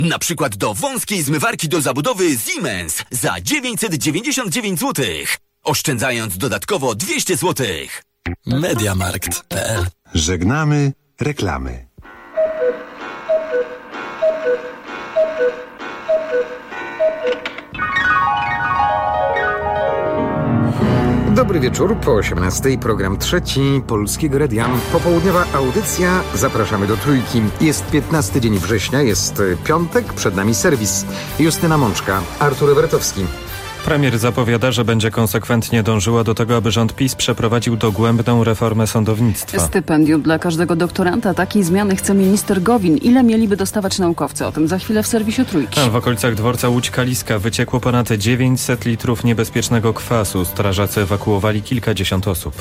Na przykład do wąskiej zmywarki do zabudowy Siemens za 999 zł. Oszczędzając dodatkowo 200 zł. Mediamarkt.pl. Żegnamy reklamy. Dobry wieczór, po 18:00 program trzeci Polskiego Radia. Popołudniowa audycja, zapraszamy do Trójki. Jest 15 dzień września, jest piątek, przed nami serwis. Justyna Mączka, Artur Ewertowski. Premier zapowiada, że będzie konsekwentnie dążyła do tego, aby rząd PiS przeprowadził dogłębną reformę sądownictwa. Stypendium dla każdego doktoranta. Takiej zmiany chce minister Gowin. Ile mieliby dostawać naukowcy? O tym za chwilę w serwisie Trójki. W okolicach dworca Łódź-Kaliska wyciekło ponad 900 litrów niebezpiecznego kwasu. Strażacy ewakuowali kilkadziesiąt osób.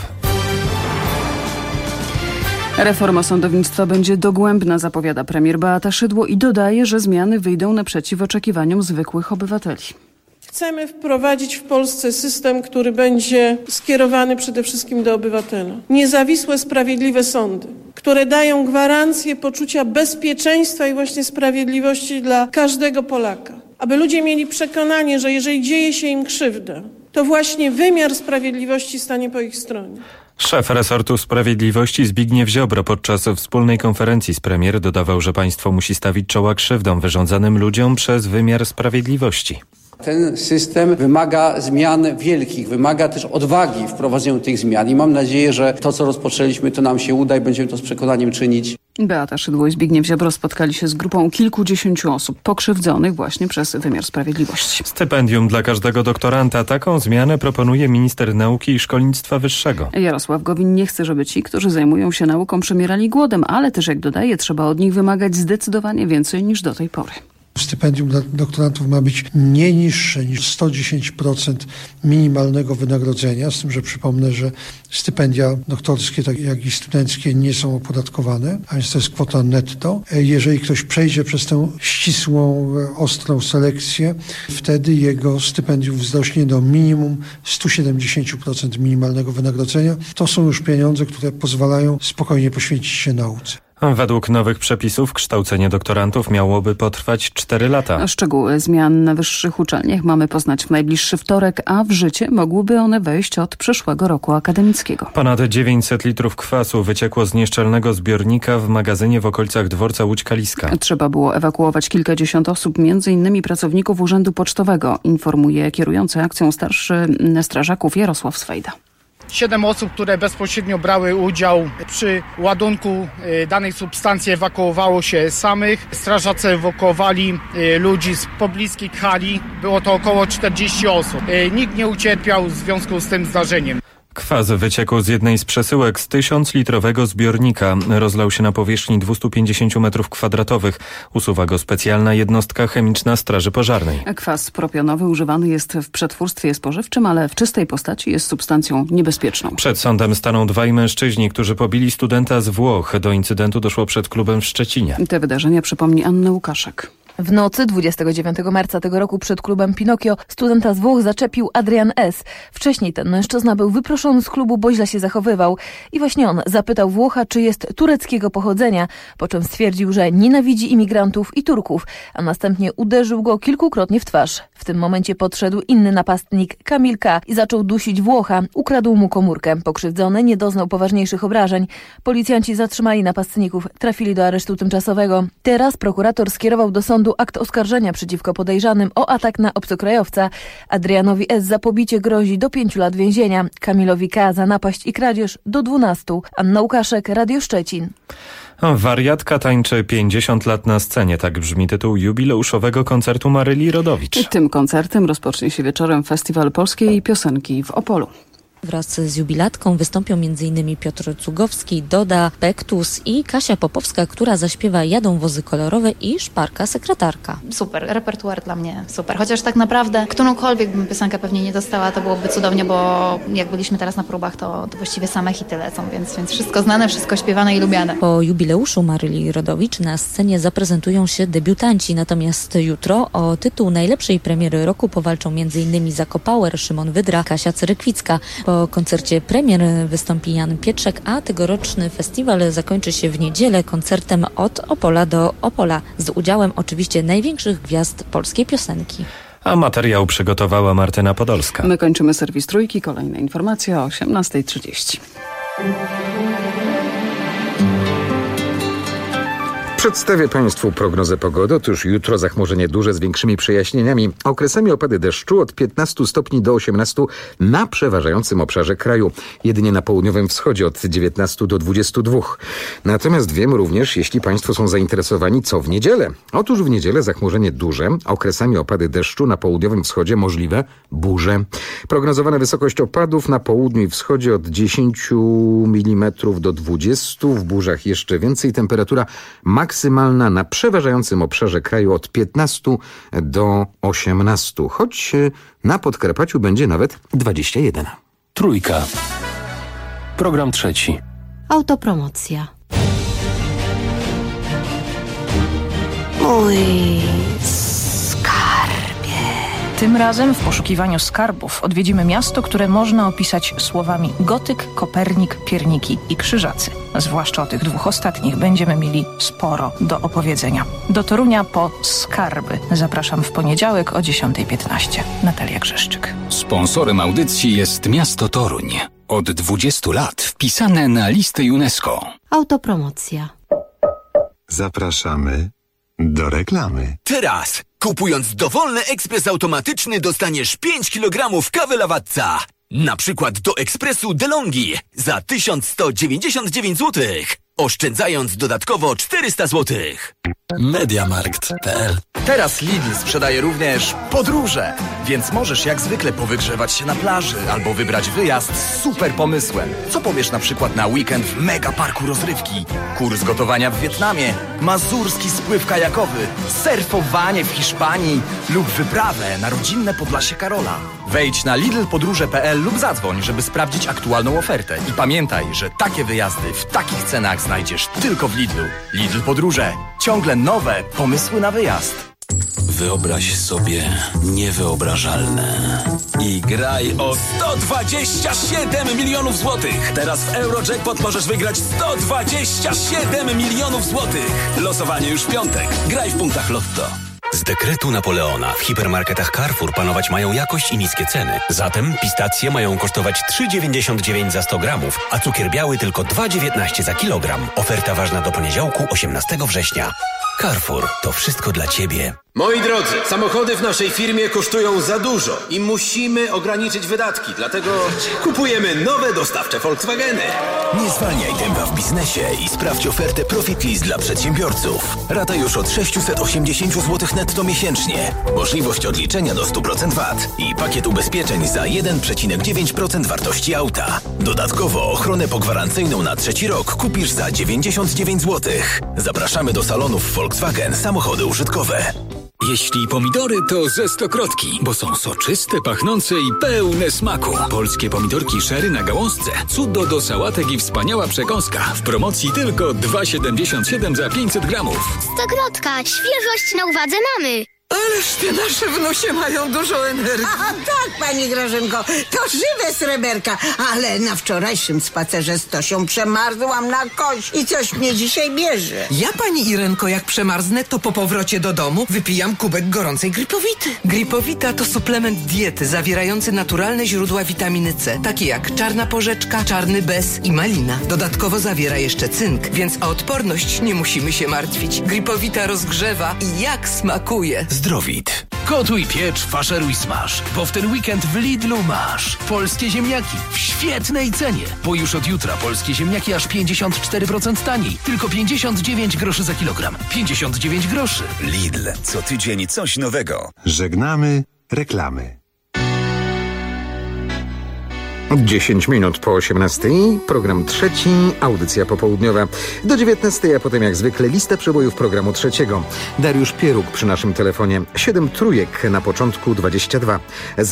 Reforma sądownictwa będzie dogłębna, zapowiada premier Beata Szydło i dodaje, że zmiany wyjdą naprzeciw oczekiwaniom zwykłych obywateli. Chcemy wprowadzić w Polsce system, który będzie skierowany przede wszystkim do obywatela. Niezawisłe, sprawiedliwe sądy, które dają gwarancję poczucia bezpieczeństwa i właśnie sprawiedliwości dla każdego Polaka. Aby ludzie mieli przekonanie, że jeżeli dzieje się im krzywda, to właśnie wymiar sprawiedliwości stanie po ich stronie. Szef resortu sprawiedliwości Zbigniew Ziobro podczas wspólnej konferencji z premier dodawał, że państwo musi stawić czoła krzywdom wyrządzanym ludziom przez wymiar sprawiedliwości. Ten system wymaga zmian wielkich, wymaga też odwagi w wprowadzeniu tych zmian i mam nadzieję, że to, co rozpoczęliśmy, to nam się uda i będziemy to z przekonaniem czynić. Beata Szydło i Zbigniew Ziobro spotkali się z grupą kilkudziesięciu osób pokrzywdzonych właśnie przez wymiar sprawiedliwości. Stypendium dla każdego doktoranta. Taką zmianę proponuje minister nauki i szkolnictwa wyższego. Jarosław Gowin nie chce, żeby ci, którzy zajmują się nauką, przemierali głodem, ale też, jak dodaje, trzeba od nich wymagać zdecydowanie więcej niż do tej pory. Stypendium dla doktorantów ma być nie niższe niż 110% minimalnego wynagrodzenia, z tym, że przypomnę, że stypendia doktorskie, tak jak i studenckie, nie są opodatkowane, a więc to jest kwota netto. Jeżeli ktoś przejdzie przez tę ścisłą, ostrą selekcję, wtedy jego stypendium wzrośnie do minimum 170% minimalnego wynagrodzenia. To są już pieniądze, które pozwalają spokojnie poświęcić się nauce. Według nowych przepisów kształcenie doktorantów miałoby potrwać 4 lata. Szczegóły zmian na wyższych uczelniach mamy poznać w najbliższy wtorek, a w życie mogłyby one wejść od przyszłego roku akademickiego. Ponad 900 litrów kwasu wyciekło z nieszczelnego zbiornika w magazynie w okolicach dworca Łódź-Kaliska. Trzeba było ewakuować kilkadziesiąt osób, m.in. pracowników Urzędu Pocztowego, informuje kierujący akcją starszy strażaków Jarosław Swejda. 7 osób, które bezpośrednio brały udział przy ładunku danej substancji, ewakuowało się samych. Strażacy ewakuowali ludzi z pobliskich hali. Było to około 40 osób. Nikt nie ucierpiał w związku z tym zdarzeniem. Kwas wyciekł z jednej z przesyłek z 1000-litrowego zbiornika. Rozlał się na powierzchni 250 m2. Usuwa go specjalna jednostka chemiczna Straży Pożarnej. Kwas propionowy używany jest w przetwórstwie spożywczym, ale w czystej postaci jest substancją niebezpieczną. Przed sądem staną dwaj mężczyźni, którzy pobili studenta z Włoch. Do incydentu doszło przed klubem w Szczecinie. Te wydarzenia przypomni Anna Łukaszek. W nocy 29 marca tego roku przed klubem Pinokio studenta z Włoch zaczepił Adrian S. Wcześniej ten mężczyzna był wyproszony z klubu, bo źle się zachowywał. I właśnie on zapytał Włocha, czy jest tureckiego pochodzenia, po czym stwierdził, że nienawidzi imigrantów i Turków, a następnie uderzył go kilkukrotnie w twarz. W tym momencie podszedł inny napastnik, Kamil K. i zaczął dusić Włocha. Ukradł mu komórkę. Pokrzywdzony nie doznał poważniejszych obrażeń. Policjanci zatrzymali napastników, trafili do aresztu tymczasowego. Teraz prokurator skierował do sądu akt oskarżenia przeciwko podejrzanym o atak na obcokrajowca. Adrianowi S. za pobicie grozi do 5 lat więzienia. Kamilowi K. za napaść i kradzież do 12. Anna Łukaszek, Radio Szczecin. Wariatka tańczy 50 lat na scenie. Tak brzmi tytuł jubileuszowego koncertu Maryli Rodowicz. Tym koncertem rozpocznie się wieczorem Festiwal Polskiej Piosenki w Opolu. Wraz z jubilatką wystąpią m.in. Piotr Cugowski, Doda, Pektus i Kasia Popowska, która zaśpiewa Jadą wozy kolorowe i Szparka sekretarka. Super, repertuar dla mnie super. Chociaż tak naprawdę którąkolwiek bym piosenkę pewnie nie dostała, to byłoby cudownie, bo jak byliśmy teraz na próbach, to właściwie same hity lecą, więc wszystko znane, wszystko śpiewane i lubiane. Po jubileuszu Maryli Rodowicz na scenie zaprezentują się debiutanci, natomiast jutro o tytuł najlepszej premiery roku powalczą m.in. Zako Power, Szymon Wydra, Kasia Cyrykwicka. Po koncercie premier wystąpi Jan Pietrzak, a tegoroczny festiwal zakończy się w niedzielę koncertem Od Opola do Opola z udziałem oczywiście największych gwiazd polskiej piosenki. A materiał przygotowała Martyna Podolska. My kończymy serwis Trójki. Kolejna informacja o 18:30. Przedstawię Państwu prognozę pogody. Otóż jutro zachmurzenie duże z większymi przejaśnieniami. Okresami opady deszczu od 15 stopni do 18 na przeważającym obszarze kraju. Jedynie na południowym wschodzie od 19 do 22. Natomiast wiem również, jeśli Państwo są zainteresowani, co w niedzielę. Otóż w niedzielę zachmurzenie duże, okresami opady deszczu na południowym wschodzie możliwe burze. Prognozowana wysokość opadów na południu i wschodzie od 10 mm do 20, w burzach jeszcze więcej. Temperatura maksymalna na przeważającym obszarze kraju od 15 do 18, choć na Podkarpaciu będzie nawet 21. Trójka. Program trzeci. Autopromocja. Mój skarbie. Tym razem w poszukiwaniu skarbów odwiedzimy miasto, które można opisać słowami gotyk, Kopernik, pierniki i krzyżacy. Zwłaszcza o tych dwóch ostatnich będziemy mieli sporo do opowiedzenia. Do Torunia po skarby. Zapraszam w poniedziałek o 10:15. Natalia Grzeszczyk. Sponsorem audycji jest miasto Toruń. Od 20 lat wpisane na listę UNESCO. Autopromocja. Zapraszamy do reklamy. Teraz, kupując dowolny ekspres automatyczny, dostaniesz 5 kg kawy Lawatca. Na przykład do ekspresu DeLonghi za 1199 zł, oszczędzając dodatkowo 400 zł. Mediamarkt.pl. Teraz Lidl sprzedaje również podróże, więc możesz jak zwykle powygrzewać się na plaży albo wybrać wyjazd z super pomysłem. Co powiesz na przykład na weekend w mega parku rozrywki, kurs gotowania w Wietnamie, mazurski spływ kajakowy, surfowanie w Hiszpanii lub wyprawę na rodzinne Podlasie Karola. Wejdź na lidlpodróże.pl lub zadzwoń, żeby sprawdzić aktualną ofertę. I pamiętaj, że takie wyjazdy w takich cenach znajdziesz tylko w Lidlu. Lidl Podróże. Ciągle nowe pomysły na wyjazd. Wyobraź sobie niewyobrażalne i graj o 127 milionów złotych. Teraz w Eurojackpot możesz wygrać 127 milionów złotych. Losowanie już w piątek. Graj w punktach Lotto. Z dekretu Napoleona w hipermarketach Carrefour panować mają jakość i niskie ceny. Zatem pistacje mają kosztować 3,99 za 100 gramów, a cukier biały tylko 2,19 za kilogram. Oferta ważna do poniedziałku, 18 września. Carrefour, to wszystko dla Ciebie. Moi drodzy, samochody w naszej firmie kosztują za dużo i musimy ograniczyć wydatki, dlatego kupujemy nowe dostawcze Volkswageny. Nie zwalniaj tempa w biznesie i sprawdź ofertę Profit List dla przedsiębiorców. Rata już od 680 zł netto miesięcznie. Możliwość odliczenia do 100% VAT i pakiet ubezpieczeń za 1,9% wartości auta. Dodatkowo ochronę pogwarancyjną na 3. rok kupisz za 99 zł. Zapraszamy do salonów Volkswagen Samochody Użytkowe. Jeśli pomidory, to ze Stokrotki, bo są soczyste, pachnące i pełne smaku. Polskie pomidorki sherry na gałązce, cudo do sałatek i wspaniała przekąska. W promocji tylko 2,77 za 500 gramów. Stokrotka, świeżość na uwadze mamy. Ależ te nasze wnusie mają dużo energii. A tak, pani Grażynko, to żywe sreberka, ale na wczorajszym spacerze z Tosią przemarzłam na kość i coś mnie dzisiaj bierze. Ja, pani Irenko, jak przemarzę, to po powrocie do domu wypijam kubek gorącej Gripowity. Gripowita to suplement diety zawierający naturalne źródła witaminy C, takie jak czarna porzeczka, czarny bez i malina. Dodatkowo zawiera jeszcze cynk, więc o odporność nie musimy się martwić. Gripowita rozgrzewa i jak smakuje. Zdrowit. Gotuj, piecz, faszeruj, smaż, bo w ten weekend w Lidlu masz polskie ziemniaki w świetnej cenie, bo już od jutra polskie ziemniaki aż 54% taniej, tylko 59 groszy za kilogram. 59 groszy. Lidl. Co tydzień coś nowego. Żegnamy reklamy. 10 minut po 18, program trzeci, audycja popołudniowa. Do 19, a potem jak zwykle lista przebojów programu trzeciego. Dariusz Pieruk przy naszym telefonie. 7 trójek na początku 22.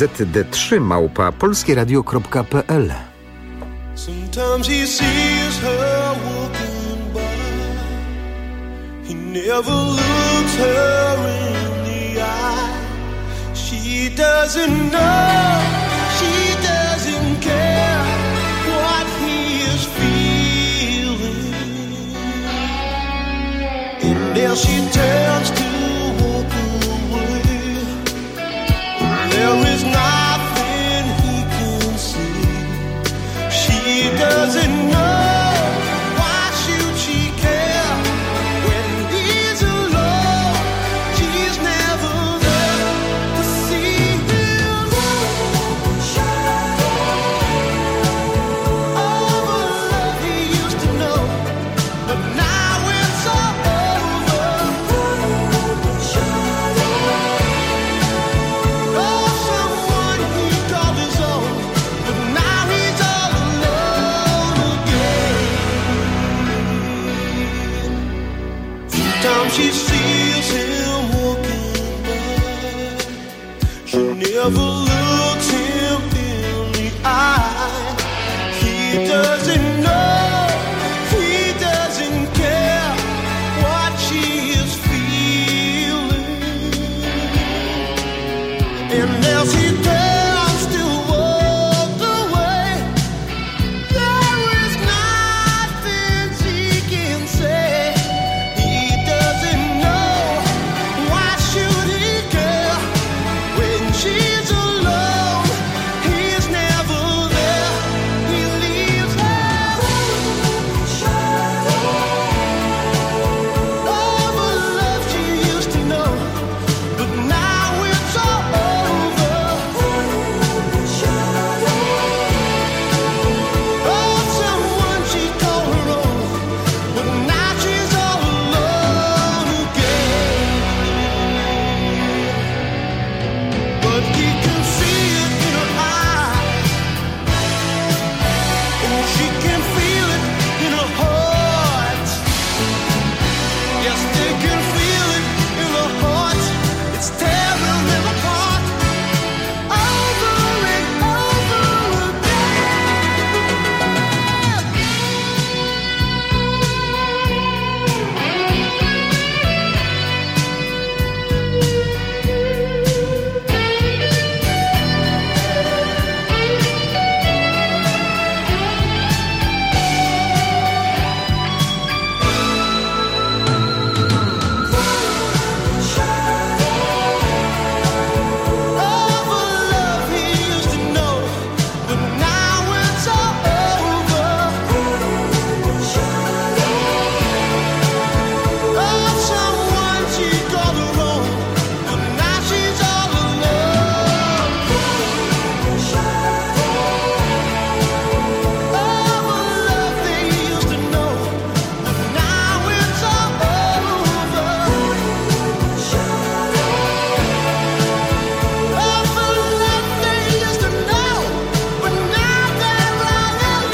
ZD3@polskieradio.pl. Sometimes he sees her walking by. He never looks her in the eye. She doesn't know. She doesn't care. she turns to walk away. There is nothing he can see. She doesn't know, why should she care when he's alone? She's never there to see him. All the love he used to know, but now it's all over. Oh, someone he called his own, but now he's all alone again. Sometimes she sees him walking by. She never looks him in the eye. He doesn't know, he doesn't care what she is feeling. And as he turns to walk away, there is nothing she can say. He doesn't know, why should he care when she's alone? He's never there. He leaves her. All the love she used to know, but now it's all over. Oh, someone she called her own, but now she's all alone again. But he can see it in her eye, and she can feel it in her heart. Yes, they can feel it in her heart. It's tearing them apart over and over all the love he used to know, but now it's all over. Oh, someone she called her own, but now she's all alone. All the love they used to know, but now it's all over. All the love they used to know, but now they're all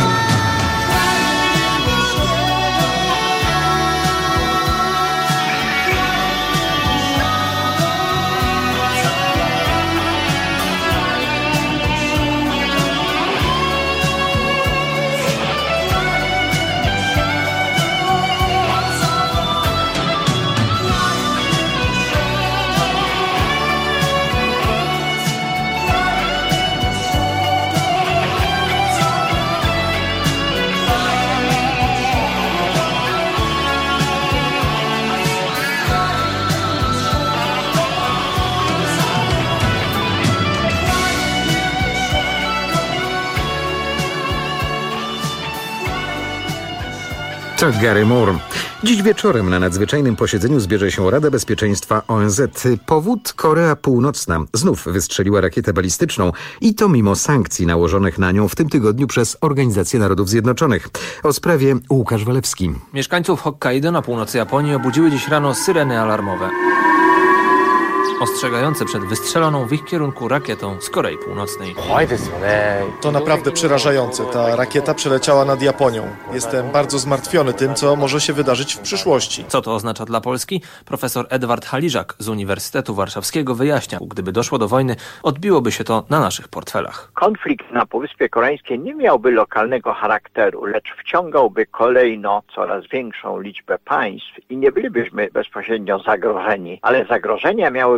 To Gary Moore. Dziś wieczorem na nadzwyczajnym posiedzeniu zbierze się Rada Bezpieczeństwa ONZ. Powód: Korea Północna znów wystrzeliła rakietę balistyczną i to mimo sankcji nałożonych na nią w tym tygodniu przez Organizację Narodów Zjednoczonych. O sprawie Łukasz Walewski. Mieszkańców Hokkaido na północy Japonii obudziły dziś rano syreny alarmowe, ostrzegające przed wystrzeloną w ich kierunku rakietą z Korei Północnej. To naprawdę przerażające. Ta rakieta przeleciała nad Japonią. Jestem bardzo zmartwiony tym, co może się wydarzyć w przyszłości. Co to oznacza dla Polski? Profesor Edward Haliżak z Uniwersytetu Warszawskiego wyjaśnia, gdyby doszło do wojny, odbiłoby się to na naszych portfelach. Konflikt na Półwyspie Koreańskim nie miałby lokalnego charakteru, lecz wciągałby kolejno coraz większą liczbę państw i nie bylibyśmy bezpośrednio zagrożeni, ale zagrożenia miałyby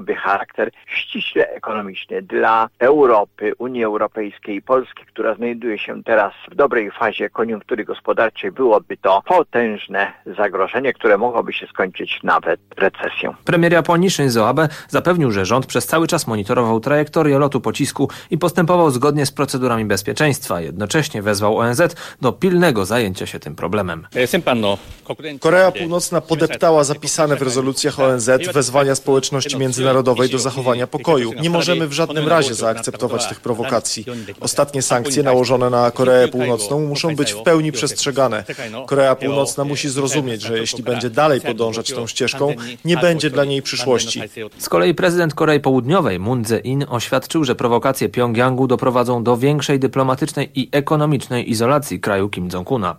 miałyby charakter ściśle ekonomiczny. Dla Europy, Unii Europejskiej i Polski, która znajduje się teraz w dobrej fazie koniunktury gospodarczej, byłoby to potężne zagrożenie, które mogłoby się skończyć nawet recesją. Premier Japonii Shinzo Abe zapewnił, że rząd przez cały czas monitorował trajektorię lotu pocisku i postępował zgodnie z procedurami bezpieczeństwa. Jednocześnie wezwał ONZ do pilnego zajęcia się tym problemem. Korea Północna podeptała zapisane w rezolucjach ONZ wezwania społeczności międzynarodowej do zachowania pokoju. Nie możemy w żadnym razie zaakceptować tych prowokacji. Ostatnie sankcje nałożone na Koreę Północną muszą być w pełni przestrzegane. Korea Północna musi zrozumieć, że jeśli będzie dalej podążać tą ścieżką, nie będzie dla niej przyszłości. Z kolei prezydent Korei Południowej Moon Jae-in oświadczył, że prowokacje Pjongjangu doprowadzą do większej dyplomatycznej i ekonomicznej izolacji kraju Kim Jong-una.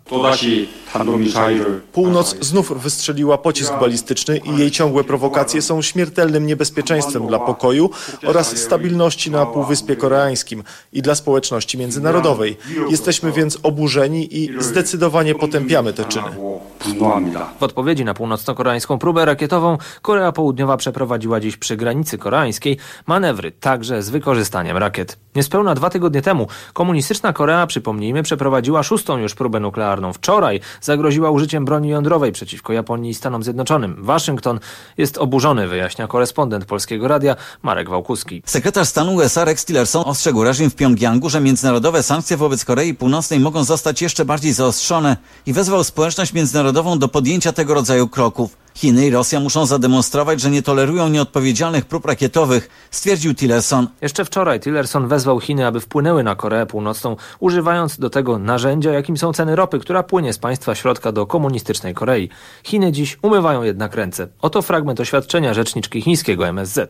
Północ znów wystrzeliła pocisk balistyczny i jej ciągłe prowokacje są śmiertelnym niebezpieczeństwem dla pokoju oraz stabilności na Półwyspie Koreańskim i dla społeczności międzynarodowej. Jesteśmy więc oburzeni i zdecydowanie potępiamy te czyny. W odpowiedzi na północno-koreańską próbę rakietową Korea Południowa przeprowadziła dziś przy granicy koreańskiej manewry, także z wykorzystaniem rakiet. Niespełna 2 tygodnie temu komunistyczna Korea, przypomnijmy, przeprowadziła 6. już próbę nuklearną. Wczoraj zagroziła użyciem broni jądrowej przeciwko Japonii i Stanom Zjednoczonym. Waszyngton jest oburzony, wyjaśnia korespondent Polskiego Radia Marek Wałkuski. Sekretarz stanu USA Rex Tillerson ostrzegł reżim w Pjongjangu, że międzynarodowe sankcje wobec Korei Północnej mogą zostać jeszcze bardziej zaostrzone i wezwał społeczność międzynarodową do podjęcia tego rodzaju kroków. Chiny i Rosja muszą zademonstrować, że nie tolerują nieodpowiedzialnych prób rakietowych, stwierdził Tillerson. Jeszcze wczoraj Tillerson wezwał Chiny, aby wpłynęły na Koreę Północną, używając do tego narzędzia, jakim są ceny ropy, która płynie z państwa środka do komunistycznej Korei. Chiny dziś umywają jednak ręce. Oto fragment oświadczenia rzeczniczki chińskiego MSZ.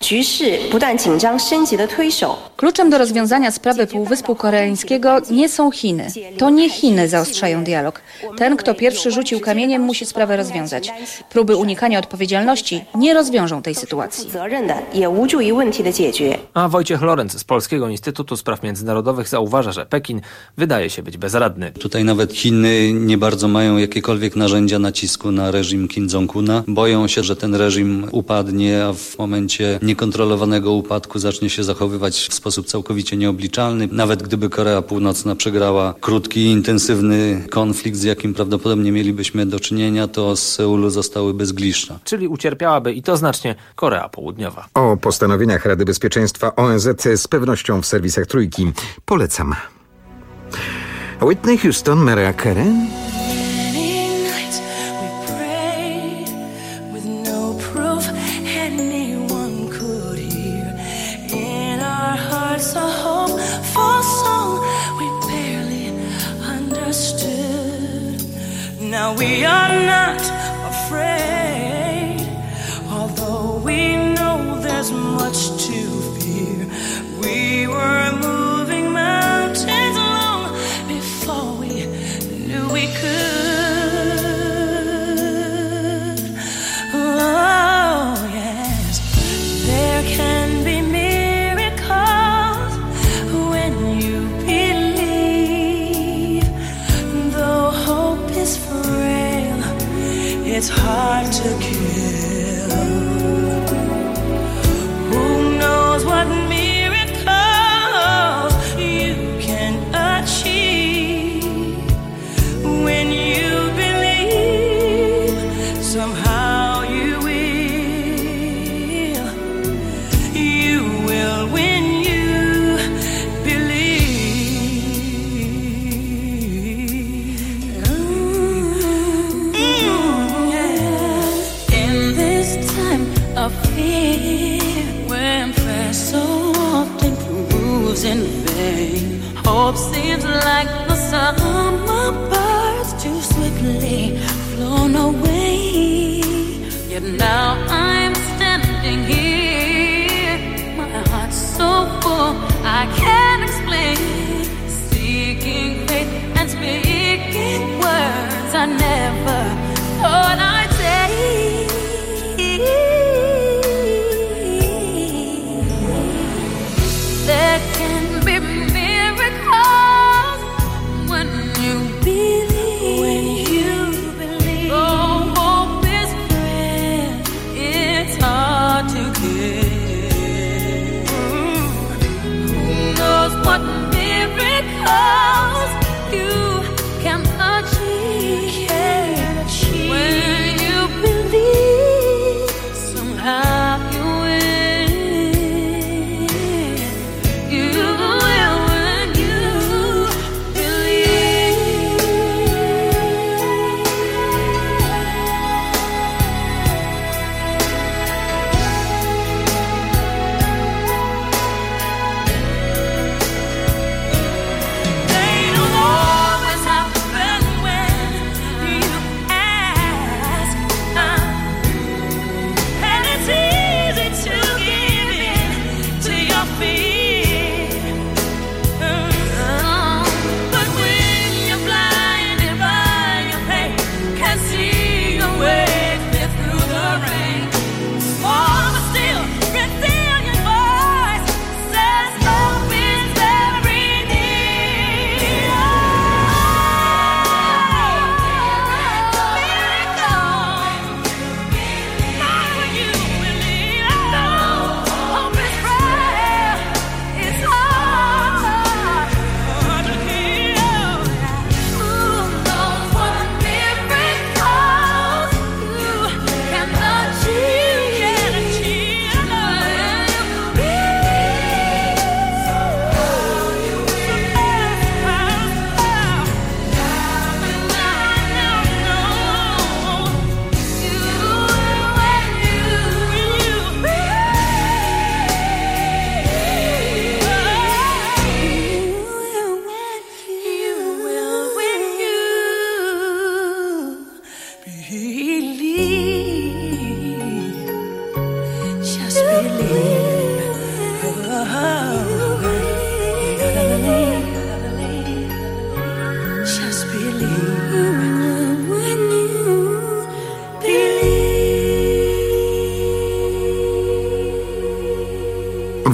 Kluczem do rozwiązania sprawy Półwyspu Koreańskiego nie są Chiny. To nie Chiny zaostrzają dialog. Ten, kto pierwszy rzucił kamieniem, musi sprawę rozwiązać. Próby unikania odpowiedzialności nie rozwiążą tej sytuacji. A Wojciech Lorenz z Polskiego Instytutu Spraw Międzynarodowych zauważa, że Pekin wydaje się być bezradny. Tutaj nawet Chiny nie bardzo mają jakiekolwiek narzędzia nacisku na reżim Kim Jong-una. Boją się, że ten reżim upadnie, a w momencie niekontrolowanego upadku zacznie się zachowywać w sposób całkowicie nieobliczalny. Nawet gdyby Korea Północna przegrała krótki, intensywny konflikt, z jakim prawdopodobnie mielibyśmy do czynienia, to z Seulu zostałyby zgliszcza. Czyli ucierpiałaby i to znacznie Korea Południowa. O postanowieniach Rady Bezpieczeństwa ONZ z pewnością w serwisach Trójki. Polecam. Whitney Houston, Mariah Carey. Now we are not afraid, although we know there's much to fear. We were moving mountains long before we knew we could. Oh yes, there can be miracles when you believe, though hope is frail, it's hard to kill. Who knows what miracles you can achieve when you believe, somehow you will when you believe. In this time of fear, when prayer so often proves in vain, hope seems like the summer birds too swiftly flown away. Yet now I'm standing here, my heart's so full I can't explain, seeking faith and speaking words I never thought I'd say. There can be miracles when you believe. Oh, hope is frail, it's hard.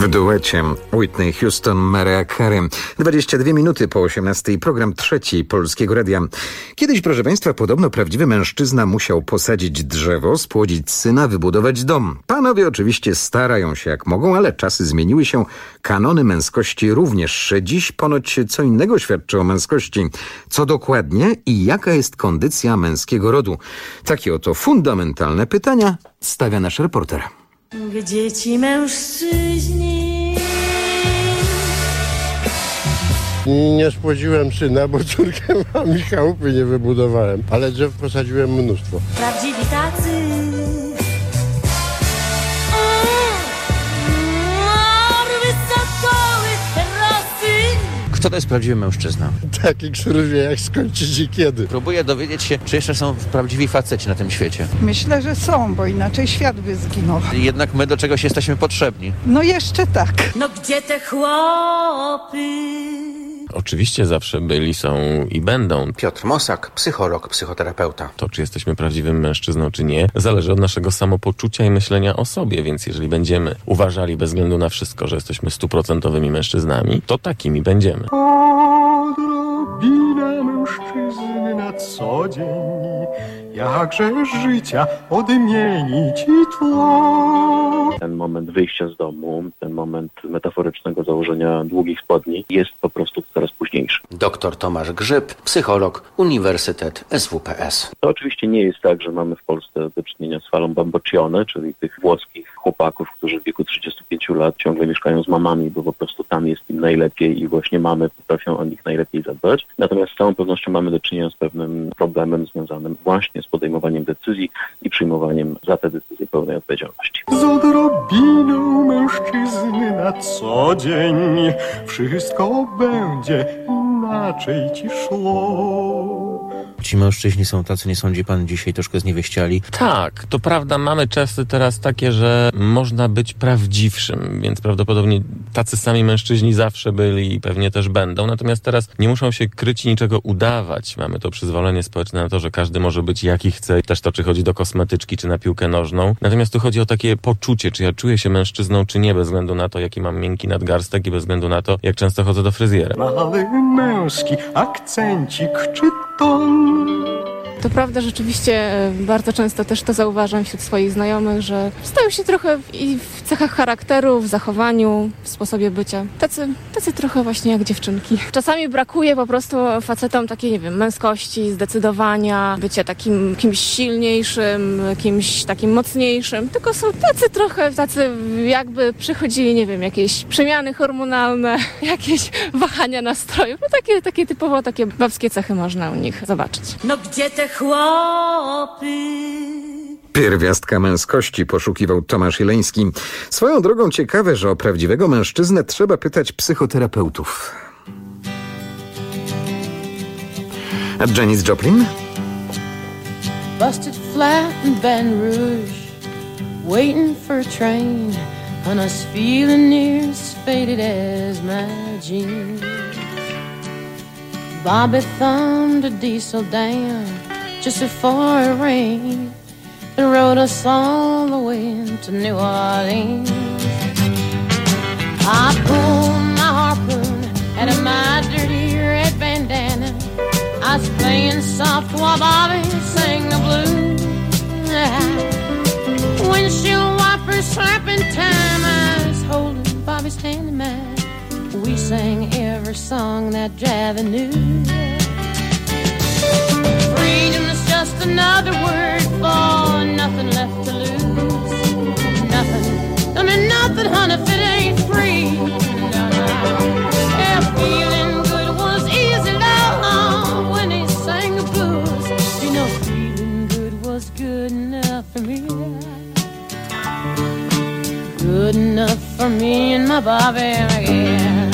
W duecie Whitney Houston, Mariah Carey. 22 minuty po 18. Program trzeci Polskiego Radia. Kiedyś, proszę Państwa, podobno prawdziwy mężczyzna musiał posadzić drzewo, spłodzić syna, wybudować dom. Panowie oczywiście starają się jak mogą, ale czasy zmieniły się. Kanony męskości również. Dziś ponoć co innego świadczy o męskości. Co dokładnie i jaka jest kondycja męskiego rodu? Takie oto fundamentalne pytania stawia nasz reporter. Gdzie ci mężczyźni? Nie spłodziłem syna, bo córkę mam i chałupy nie wybudowałem, ale drzew posadziłem mnóstwo. Prawdziwi tacy. Kto to jest prawdziwy mężczyzna? Taki, który wie, jak skończyć i kiedy. Próbuję dowiedzieć się, czy jeszcze są prawdziwi faceci na tym świecie. Myślę, że są, bo inaczej świat by zginął. Jednak my do czegoś jesteśmy potrzebni. No jeszcze tak. No gdzie te chłopy? Oczywiście zawsze byli, są i będą. Piotr Mosak, psycholog, psychoterapeuta. To, czy jesteśmy prawdziwym mężczyzną, czy nie, zależy od naszego samopoczucia i myślenia o sobie, więc jeżeli będziemy uważali bez względu na wszystko, że jesteśmy 100% mężczyznami, to takimi będziemy. Odrobina mężczyzny na co dzień, jakże życia odmieni ci tło. Ten moment wyjścia z domu, ten moment metaforycznego założenia długich spodni jest po prostu coraz późniejszy. Dr Tomasz Grzyb, psycholog, Uniwersytet SWPS. To oczywiście nie jest tak, że mamy w Polsce do czynienia z falą bamboccione, czyli tych włoskich chłopaków, którzy w wieku 35 lat ciągle mieszkają z mamami, bo po prostu tam jest im najlepiej i właśnie mamy potrafią o nich najlepiej zadbać. Natomiast z całą pewnością mamy do czynienia z pewnym problemem związanym właśnie z podejmowaniem decyzji i przyjmowaniem za te decyzje pełnej odpowiedzialności. Z odrobiną mężczyzny na co dzień wszystko będzie inaczej ci szło. Ci mężczyźni są tacy, nie sądzi pan, dzisiaj troszkę zniewieściali? Tak, to prawda, mamy czasy teraz takie, że można być prawdziwszym, więc prawdopodobnie tacy sami mężczyźni zawsze byli i pewnie też będą, natomiast teraz nie muszą się kryć i niczego udawać. Mamy to przyzwolenie społeczne na to, że każdy może być jaki chce, też to, czy chodzi do kosmetyczki, czy na piłkę nożną. Natomiast tu chodzi o takie poczucie, czy ja czuję się mężczyzną, czy nie, bez względu na to, jaki mam miękki nadgarstek i bez względu na to, jak często chodzę do fryzjera. Mały męski akcencik czy ton. To prawda, rzeczywiście bardzo często też to zauważam wśród swoich znajomych, że stają się trochę i w cechach charakteru, w zachowaniu, w sposobie bycia. Tacy trochę właśnie jak dziewczynki. Czasami brakuje po prostu facetom takiej, nie wiem, męskości, zdecydowania, bycia takim kimś silniejszym, kimś takim mocniejszym. Tylko są tacy jakby przychodzili, nie wiem, jakieś przemiany hormonalne, jakieś wahania nastrojów. No takie typowo takie babskie cechy można u nich zobaczyć. No gdzie te chłopy? Pierwiastka męskości poszukiwał Tomasz Jeleński. Swoją drogą ciekawe, że o prawdziwego mężczyznę trzeba pytać psychoterapeutów. A Janis Joplin? Busted flat in Baton Rouge, waiting for a train, and I was feeling near as faded as my jeans. Bobby thumbed a diesel down just before it rained and rode us all the way to New Orleans. I pulled my harpoon out of my dirty red bandana. I was playing soft while Bobby sang the blues. Windshield wipers slapping time, I was holding Bobby's hand in mine. We sang every song that Javi knew. Freedom is just another word for nothing left to lose. Nothing, I mean nothing, honey, if it ain't free. No, no. Yeah, feeling good was easy, love, when he sang the blues. You know, feeling good was good enough for me. Good enough for me and my Bobby again.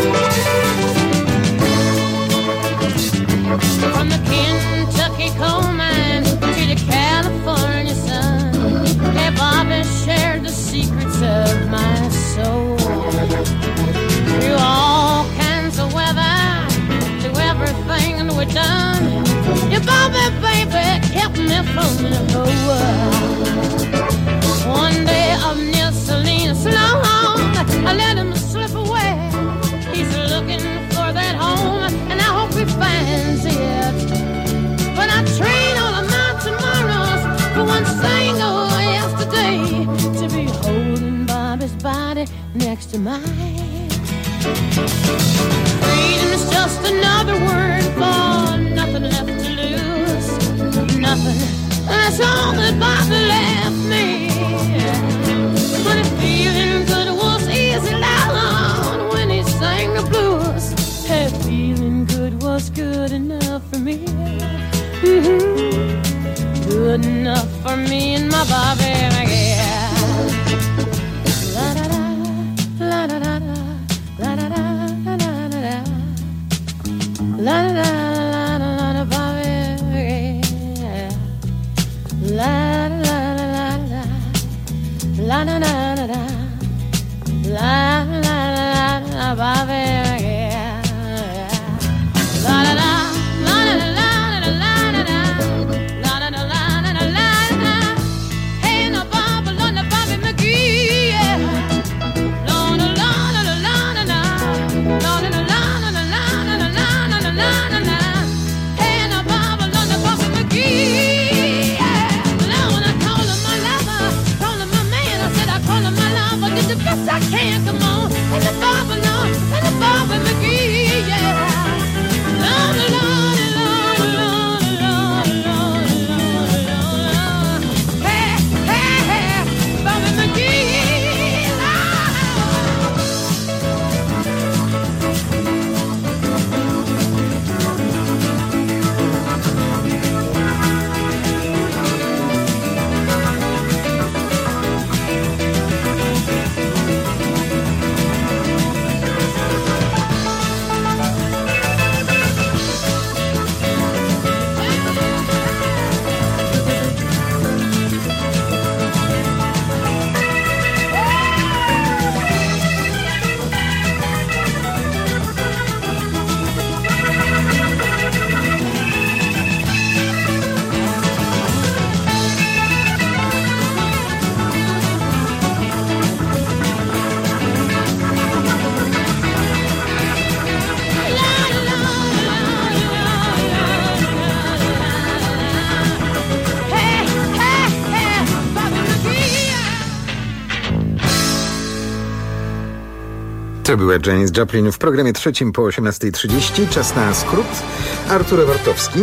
From the Kentucky coal mine to the California sun, yeah, Bobby shared the secrets of my soul. Through all kinds of weather, through everything we've done, yeah, Bobby, baby, kept me from the whole world. One day up near Salinas, long, I let body next to mine. Freedom is just another word for nothing left to lose. Nothing, that's all that Bobby left me. But if feeling good was easy loud when he sang the blues, hey, feeling good was good enough for me. Good enough for me and my Bobby, yeah. La da da, la da da da, la da da da da da, la da da la da Bobby, yeah. La da la la la la, la da da da da, la la la la Bobby, yeah. La da da. I can't, come on, and the Bobby, no, and the Bobby McGee, yeah. Lord, Lord, Lord, Lord, Lord, Lord, Lord, Lord. Hey, hey, hey, Bobby McGee, To była Janis Joplin w programie trzecim po 18:30. Czas na skrót. Artur Ewartowski.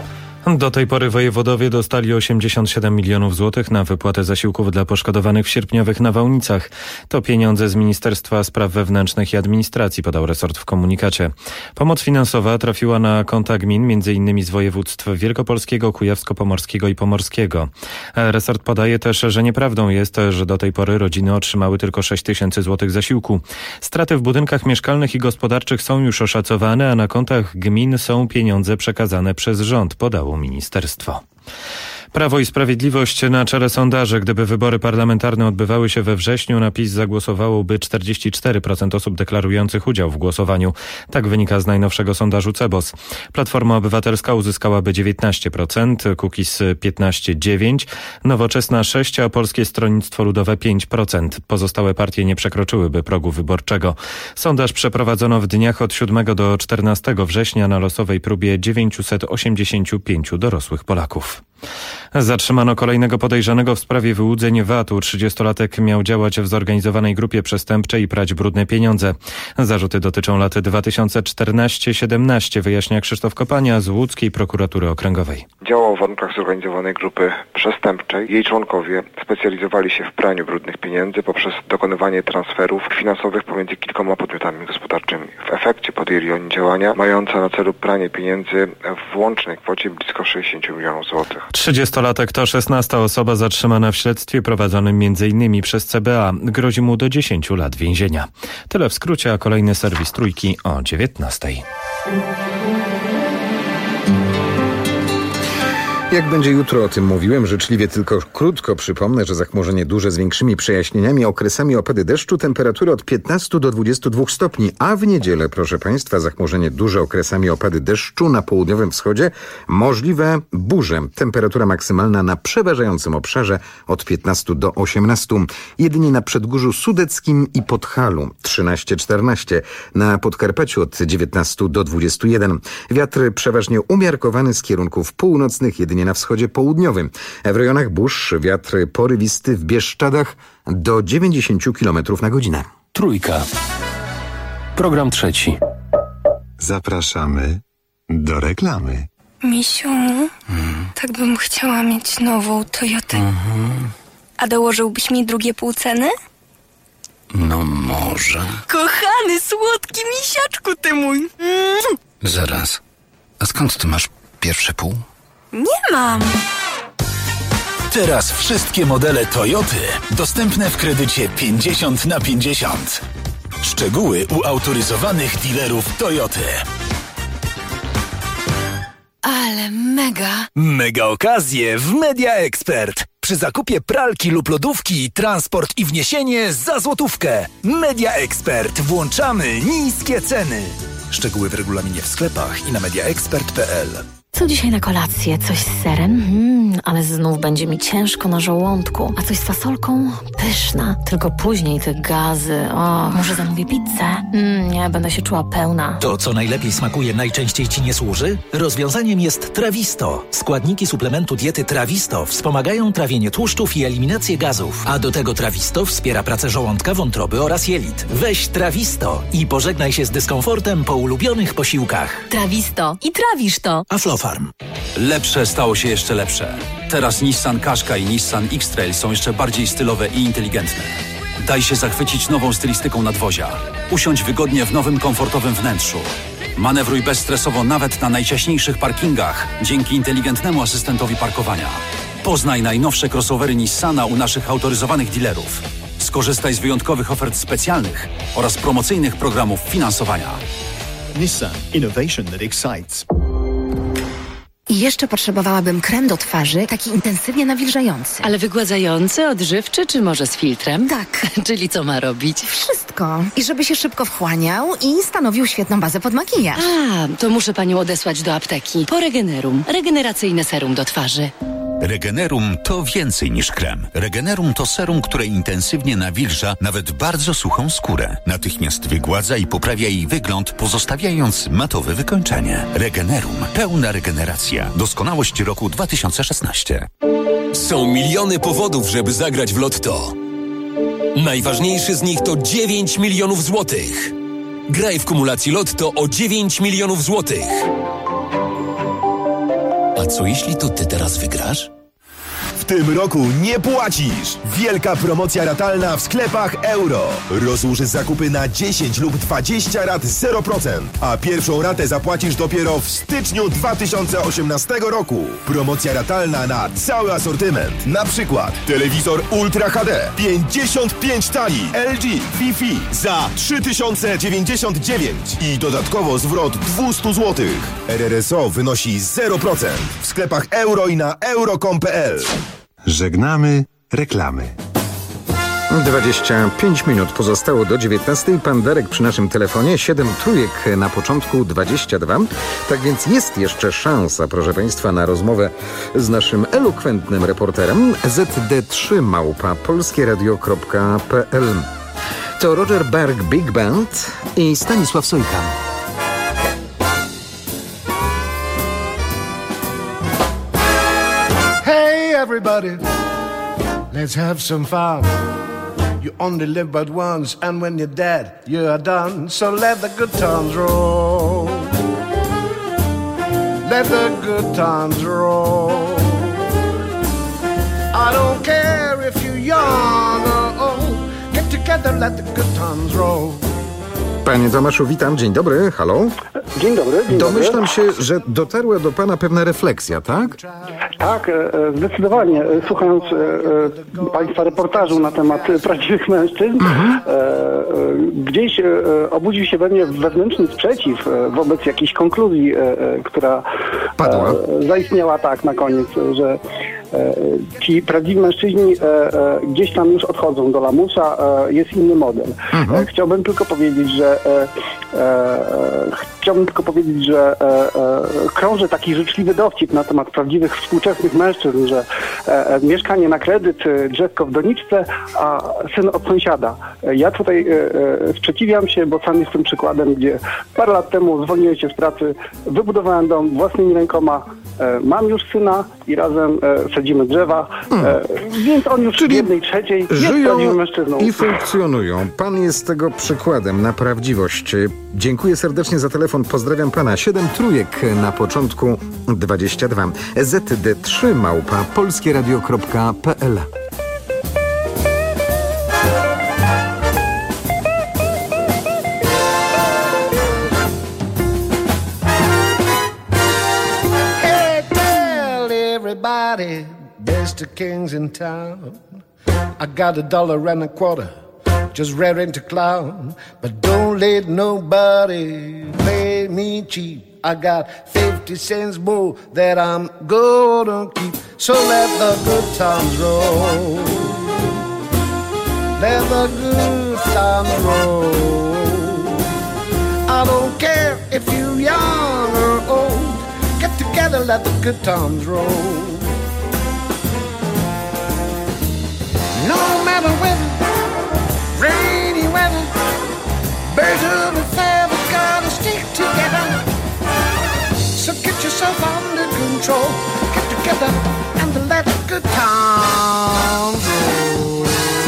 Do tej pory wojewodowie dostali 87 milionów złotych na wypłatę zasiłków dla poszkodowanych w sierpniowych nawałnicach. To pieniądze z Ministerstwa Spraw Wewnętrznych i Administracji, podał resort w komunikacie. Pomoc finansowa trafiła na konta gmin m.in. z województw wielkopolskiego, kujawsko-pomorskiego i pomorskiego. Resort podaje też, że nieprawdą jest, że do tej pory rodziny otrzymały tylko 6 tysięcy złotych zasiłku. Straty w budynkach mieszkalnych i gospodarczych są już oszacowane, a na kontach gmin są pieniądze przekazane przez rząd, podało ministerstwo. Prawo i Sprawiedliwość na czele sondaży. Gdyby wybory parlamentarne odbywały się we wrześniu, na PiS zagłosowałoby 44% osób deklarujących udział w głosowaniu. Tak wynika z najnowszego sondażu CEBOS. Platforma Obywatelska uzyskałaby 19%, Kukiz 15,9%, Nowoczesna 6%, a Polskie Stronnictwo Ludowe 5%. Pozostałe partie nie przekroczyłyby progu wyborczego. Sondaż przeprowadzono w dniach od 7 do 14 września na losowej próbie 985 dorosłych Polaków. Zatrzymano kolejnego podejrzanego w sprawie wyłudzeń VAT-u. 30-latek miał działać w zorganizowanej grupie przestępczej i prać brudne pieniądze. Zarzuty dotyczą lat 2014-17, wyjaśnia Krzysztof Kopania z łódzkiej prokuratury okręgowej. Działał w warunkach zorganizowanej grupy przestępczej. Jej członkowie specjalizowali się w praniu brudnych pieniędzy poprzez dokonywanie transferów finansowych pomiędzy kilkoma podmiotami gospodarczymi. W efekcie podjęli oni działania mające na celu pranie pieniędzy w łącznej kwocie blisko 60 milionów złotych. 30-latek to 16. osoba zatrzymana w śledztwie prowadzonym m.in. przez CBA. Grozi mu do 10 lat więzienia. Tyle w skrócie, a kolejny serwis Trójki o 19:00. Jak będzie jutro, o tym mówiłem. Życzliwie tylko krótko przypomnę, że zachmurzenie duże z większymi przejaśnieniami, okresami opady deszczu, temperatury od 15 do 22 stopni. A w niedzielę, proszę Państwa, zachmurzenie duże, okresami opady deszczu na południowym wschodzie, możliwe burze. Temperatura maksymalna na przeważającym obszarze od 15 do 18. Jedynie na Przedgórzu Sudeckim i Podhalu 13-14. Na Podkarpaciu od 19 do 21. Wiatr przeważnie umiarkowany z kierunków północnych, jedynie głównie na wschodzie południowym. W rejonach burz wiatr porywisty w Bieszczadach do 90 km na godzinę. Trójka. Program trzeci. Zapraszamy do reklamy. Misiu, tak bym chciała mieć nową Toyotę. A dołożyłbyś mi drugie pół ceny? No może. Kochany, słodki misiaczku ty mój. Zaraz. A skąd ty masz pierwsze pół? Nie mam. Teraz wszystkie modele Toyoty dostępne w kredycie 50/50. Szczegóły u autoryzowanych dealerów Toyoty. Ale mega. Mega okazje w Media Expert. Przy zakupie pralki lub lodówki, transport i wniesienie za złotówkę. Media Expert. Włączamy niskie ceny. Szczegóły w regulaminie w sklepach i na mediaexpert.pl. Co dzisiaj na kolację? Coś z serem? Ale znów będzie mi ciężko na żołądku. A coś z fasolką? Pyszna. Tylko później te gazy. O, może zamówię pizzę? Nie, będę się czuła pełna. To, co najlepiej smakuje, najczęściej Ci nie służy? Rozwiązaniem jest Trawisto. Składniki suplementu diety Trawisto wspomagają trawienie tłuszczów i eliminację gazów. A do tego Trawisto wspiera pracę żołądka, wątroby oraz jelit. Weź Trawisto i pożegnaj się z dyskomfortem po ulubionych posiłkach. Trawisto. I trawisz to. Aflofarm. Lepsze stało się jeszcze lepsze. Teraz Nissan Qashqai i Nissan X-Trail są jeszcze bardziej stylowe i inteligentne. Daj się zachwycić nową stylistyką nadwozia. Usiądź wygodnie w nowym, komfortowym wnętrzu. Manewruj bezstresowo nawet na najciaśniejszych parkingach dzięki inteligentnemu asystentowi parkowania. Poznaj najnowsze crossovery Nissana u naszych autoryzowanych dealerów. Skorzystaj z wyjątkowych ofert specjalnych oraz promocyjnych programów finansowania. Nissan. Innovation that excites. I jeszcze potrzebowałabym krem do twarzy, taki intensywnie nawilżający. Ale wygładzający, odżywczy, czy może z filtrem? Tak. Czyli co ma robić? Wszystko. I żeby się szybko wchłaniał i stanowił świetną bazę pod makijaż. A, to muszę panią odesłać do apteki. Po Regenerum. Regeneracyjne serum do twarzy. Regenerum to więcej niż krem. Regenerum to serum, które intensywnie nawilża nawet bardzo suchą skórę. Natychmiast wygładza i poprawia jej wygląd, pozostawiając matowe wykończenie. Regenerum. Pełna regeneracja. Doskonałość roku 2016. Są miliony powodów, żeby zagrać w Lotto. Najważniejszy z nich to 9 milionów złotych. Graj w kumulacji Lotto o 9 milionów złotych. A co jeśli to ty teraz wygrasz? W tym roku nie płacisz! Wielka promocja ratalna w sklepach Euro. Rozłóż zakupy na 10 lub 20 rat 0%, a pierwszą ratę zapłacisz dopiero w styczniu 2018 roku. Promocja ratalna na cały asortyment. Na przykład telewizor Ultra HD 55 tali LG Wi-Fi za 3099 i dodatkowo zwrot 200 zł. RRSO wynosi 0% w sklepach Euro i na euro.com.pl. Żegnamy reklamy. 25 minut pozostało do 19. Pan Darek przy naszym telefonie. 7 trójek na początku 22. Tak więc jest jeszcze szansa, proszę Państwa, na rozmowę z naszym elokwentnym reporterem. zd3@polskieradio.pl. To Roger Berg Big Band i Stanisław Sojka. Hey everybody, let's have some fun. You only live but once, and when you're dead, you're done. So let the good times roll. Let the good times roll. I don't care if you're young or old. Get together, let the good times roll. Panie Tomaszu, witam. Dzień dobry. Halo? Dzień dobry. Domyślam się, że dotarła do Pana pewna refleksja, tak? Tak, zdecydowanie. Słuchając Państwa reportażu na temat prawdziwych mężczyzn, gdzieś obudził się we mnie wewnętrzny sprzeciw wobec jakiejś konkluzji, która padła. Zaistniała tak na koniec, że Ci prawdziwi mężczyźni gdzieś tam już odchodzą do lamusa, jest inny model. Chciałbym tylko powiedzieć, że krąży taki życzliwy dowcip na temat prawdziwych współczesnych mężczyzn, że mieszkanie na kredyt, drzewko w doniczce, a syn od sąsiada. Ja tutaj sprzeciwiam się, bo sam jestem przykładem, gdzie parę lat temu zwolniłem się z pracy, wybudowałem dom własnymi rękoma, mam już syna i razem sadzimy drzewa, więc on już w 1/3 jest prawdziwym mężczyzną. I funkcjonują. Pan jest tego przykładem na prawdziwość. Dziękuję serdecznie za telefon. Pozdrawiam pana. 7 trójek na początku 22. ZD3@polskieradio.pl. Everybody, best of kings in town. I got $1.25, just raring to clown. But don't let nobody play me cheap. I got 50 cents more that I'm gonna keep. So let the good times roll. Let the good times roll. I don't care if you're young or old. Get together, let the good times roll. No matter weather, rainy weather, birds of a feather gotta stick together. So get yourself under control, get together and let the good times roll.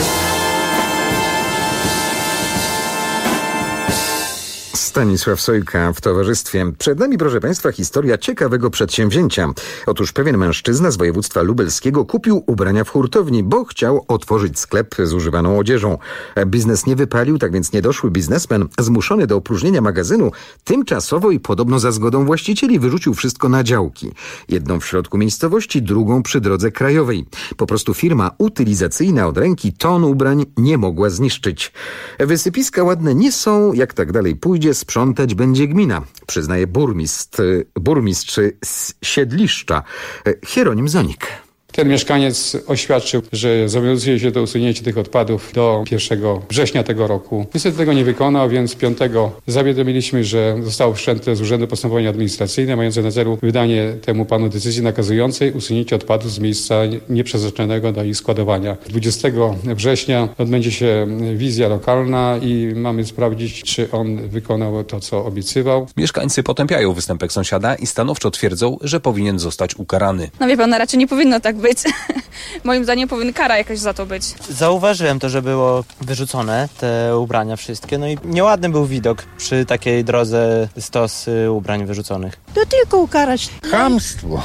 Stanisław Sojka w towarzystwie. Przed nami, proszę państwa, historia ciekawego przedsięwzięcia. Otóż pewien mężczyzna z województwa lubelskiego kupił ubrania w hurtowni, bo chciał otworzyć sklep z używaną odzieżą. Biznes nie wypalił, tak więc niedoszły biznesmen, zmuszony do opróżnienia magazynu, tymczasowo i podobno za zgodą właścicieli wyrzucił wszystko na działki. Jedną w środku miejscowości, drugą przy drodze krajowej. Po prostu firma utylizacyjna od ręki ton ubrań nie mogła zniszczyć. Wysypiska ładne nie są, jak tak dalej pójdzie, sprzątać będzie gmina, przyznaje burmistrz Siedliszcza, Hieronim Zonik. Ten mieszkaniec oświadczył, że zobowiązuje się do usunięcia tych odpadów do 1 września tego roku. Niestety tego nie wykonał, więc 5 zawiadomiliśmy, że zostało wszczęte z Urzędu Postępowanie Administracyjne mające na celu wydanie temu panu decyzji nakazującej usunięcie odpadów z miejsca nieprzeznaczonego do ich składowania. 20 września odbędzie się wizja lokalna i mamy sprawdzić, czy on wykonał to, co obiecywał. Mieszkańcy potępiają występek sąsiada i stanowczo twierdzą, że powinien zostać ukarany. No wie pan, raczej nie powinno tak być. Moim zdaniem powinna kara jakaś za to być. Zauważyłem to, że było wyrzucone te ubrania wszystkie, no i nieładny był widok przy takiej drodze stos ubrań wyrzuconych. To tylko ukarać. Chamstwo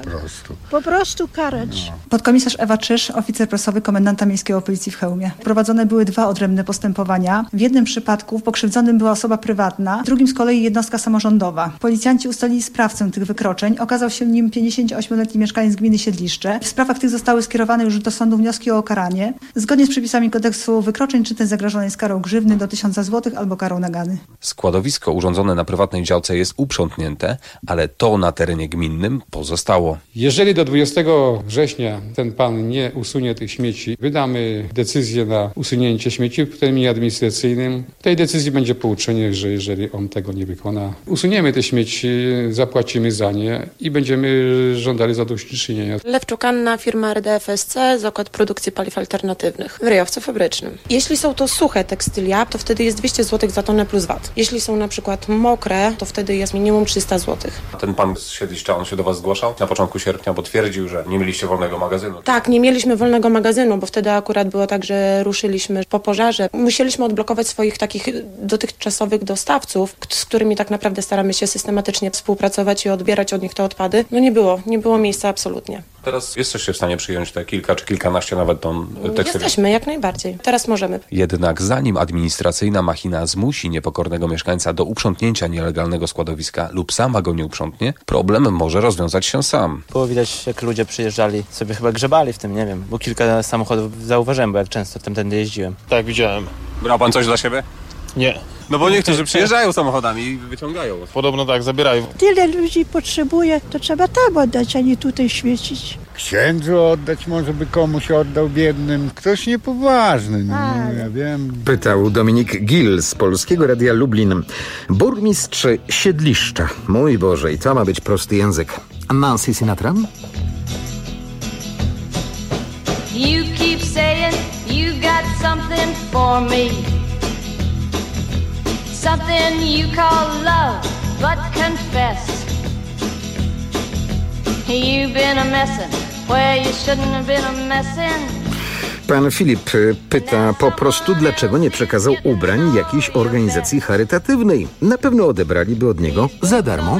po prostu karać. Podkomisarz Ewa Czysz, oficer prasowy komendanta miejskiego policji w Chełmie. Prowadzone były 2 odrębne postępowania. W jednym przypadku pokrzywdzonym była osoba prywatna, w drugim z kolei jednostka samorządowa. Policjanci ustalili sprawcę tych wykroczeń. Okazał się nim 58-letni mieszkaniec gminy Siedliszcze. W sprawach tych zostały skierowane już do sądu wnioski o ukaranie. Zgodnie z przepisami kodeksu wykroczeń czynny zagrożony jest karą grzywny do 1000 zł albo karą nagany. Składowisko urządzone na prywatnej działce jest uprzątnięte, ale to na terenie gminnym pozostało. Jeżeli do 20 września ten pan nie usunie tych śmieci, wydamy decyzję na usunięcie śmieci w terminie administracyjnym. W tej decyzii będzie pouczenie, że jeżeli on tego nie wykona, usuniemy te śmieci, zapłacimy za nie i będziemy żądali zadośćuczynienia. Lewczuk Anna, firma RDFSC, Zakład Produkcji Paliw Alternatywnych w ryjowcu fabrycznym. Jeśli są to suche tekstylia, to wtedy jest 200 zł za tonę plus VAT. Jeśli są na przykład mokre, to wtedy jest minimum 300 zł. Ten pan z Siedliszcza, on się do was zgłaszał na początku sierpnia, bo twierdził, że nie mieliście wolnego magazynu. Tak, nie mieliśmy wolnego magazynu, bo wtedy akurat było tak, że ruszyliśmy po pożarze. Musieliśmy odblokować swoich takich dotychczasowych dostawców, z którymi tak naprawdę staramy się systematycznie współpracować i odbierać od nich te odpady. No nie było miejsca absolutnie. Teraz jesteście w stanie przyjąć te kilka czy kilkanaście nawet ton tekstyli? Jesteśmy, jak najbardziej. Teraz możemy. Jednak zanim administracyjna machina zmusi niepokornego mieszkańca do uprzątnięcia nielegalnego składowiska lub sama go nie uprzątnie, problem może rozwiązać się sam. Było widać, jak ludzie przyjeżdżali, sobie chyba grzebali w tym, nie wiem, bo kilka samochodów zauważyłem, bo jak często tędy jeździłem. Tak, widziałem. Brał pan coś dla siebie? Nie. No bo niektórzy przyjeżdżają samochodami i wyciągają. Podobno tak, zabierają. Tyle ludzi potrzebuje, to trzeba tam oddać, a nie tutaj świecić. Księdzu oddać, może by komuś oddał biednym. Ktoś niepoważny, ja wiem. Pytał Dominik Gil z Polskiego Radia Lublin. Burmistrz Siedliszcza. Mój Boże, i to ma być prosty język. Nancy Sinatra? You keep saying you got something for me, something you call love, but confess you've been a messin' where you shouldn't have been a messin'. Pan Filip pyta po prostu, dlaczego nie przekazał ubrań jakiejś organizacji charytatywnej. Na pewno odebraliby od niego za darmo.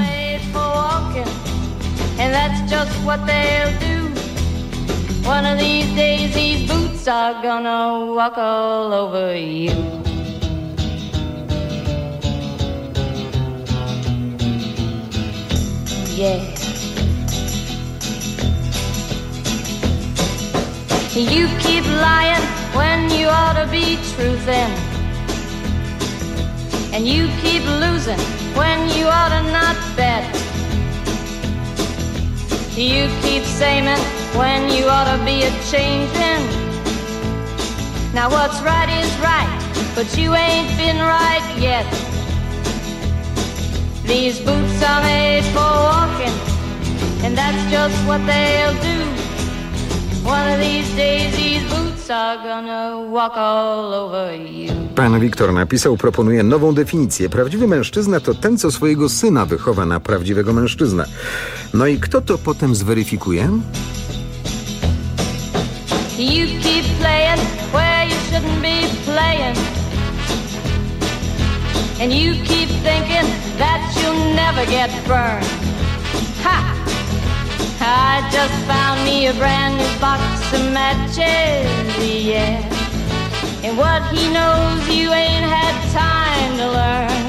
One of these days these boots are gonna walk all over you. Yeah. You keep lying when you ought to be truthin', and you keep losing when you ought to not bet. You keep saying when you ought to be a-changin'. Now what's right is right, but you ain't been right yet. These boots are made for walking, and that's just what they'll do. One of these days these boots are gonna walk all over you. Pan Wiktor napisał, proponuje nową definicję. Prawdziwy mężczyzna to ten, co swojego syna wychowa na prawdziwego mężczyznę. No i kto to potem zweryfikuje? You keep playing where you shouldn't be playing, and you keep thinking that you'll never get burned. Ha! I just found me a brand new box of matches, yeah. And what he knows you ain't had time to learn.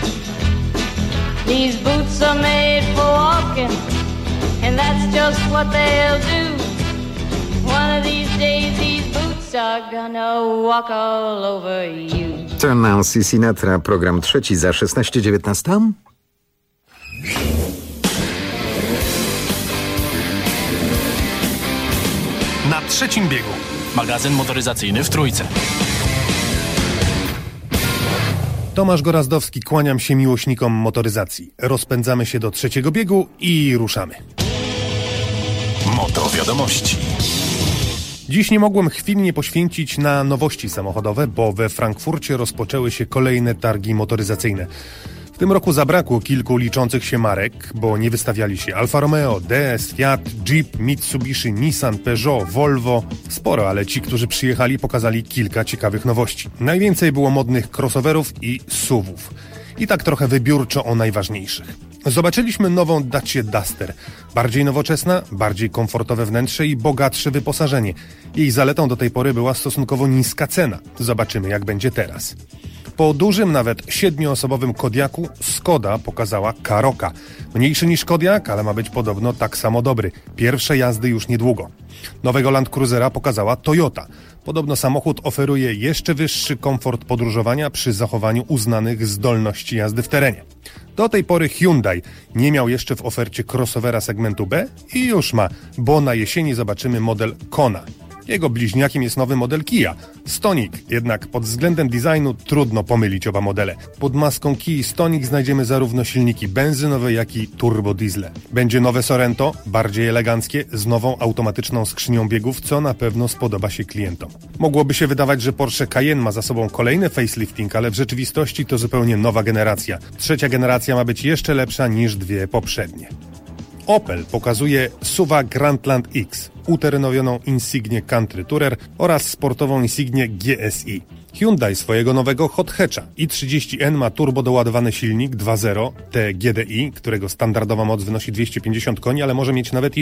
These boots are made for walking, and that's just what they'll do. One of these days these boots are gonna walk all over you. To Nancy Sinatra, program trzeci za 16:19. Na trzecim biegu. Magazyn motoryzacyjny w Trójce. Tomasz Gorazdowski, kłaniam się miłośnikom motoryzacji. Rozpędzamy się do trzeciego biegu i ruszamy. Moto wiadomości. Dziś nie mogłem chwili nie poświęcić na nowości samochodowe, bo we Frankfurcie rozpoczęły się kolejne targi motoryzacyjne. W tym roku zabrakło kilku liczących się marek, bo nie wystawiali się Alfa Romeo, DS, Fiat, Jeep, Mitsubishi, Nissan, Peugeot, Volvo. Sporo, ale ci, którzy przyjechali, pokazali kilka ciekawych nowości. Najwięcej było modnych crossoverów i SUV-ów. I tak trochę wybiórczo o najważniejszych. Zobaczyliśmy nową Dacia Duster. Bardziej nowoczesna, bardziej komfortowe wnętrze i bogatsze wyposażenie. Jej zaletą do tej pory była stosunkowo niska cena. Zobaczymy, jak będzie teraz. Po dużym, nawet 7-osobowym Kodiaku Skoda pokazała Karoka. Mniejszy niż Kodiak, ale ma być podobno tak samo dobry. Pierwsze jazdy już niedługo. Nowego Land Cruisera pokazała Toyota. Podobno samochód oferuje jeszcze wyższy komfort podróżowania przy zachowaniu uznanych zdolności jazdy w terenie. Do tej pory Hyundai nie miał jeszcze w ofercie crossovera segmentu B i już ma, bo na jesieni zobaczymy model Kona. Jego bliźniakiem jest nowy model Kia, Stonic, jednak pod względem designu trudno pomylić oba modele. Pod maską Kii Stonic znajdziemy zarówno silniki benzynowe, jak i turbodiesle. Będzie nowe Sorento, bardziej eleganckie, z nową automatyczną skrzynią biegów, co na pewno spodoba się klientom. Mogłoby się wydawać, że Porsche Cayenne ma za sobą kolejny facelifting, ale w rzeczywistości to zupełnie nowa generacja. Trzecia generacja ma być jeszcze lepsza niż dwie poprzednie. Opel pokazuje SUV-a Grandland X, uterenowioną Insignię Country Tourer oraz sportową Insignię GSI. Hyundai swojego nowego hot hatcha i30N ma turbodoładowany silnik 2.0 TGDI, którego standardowa moc wynosi 250 koni, ale może mieć nawet i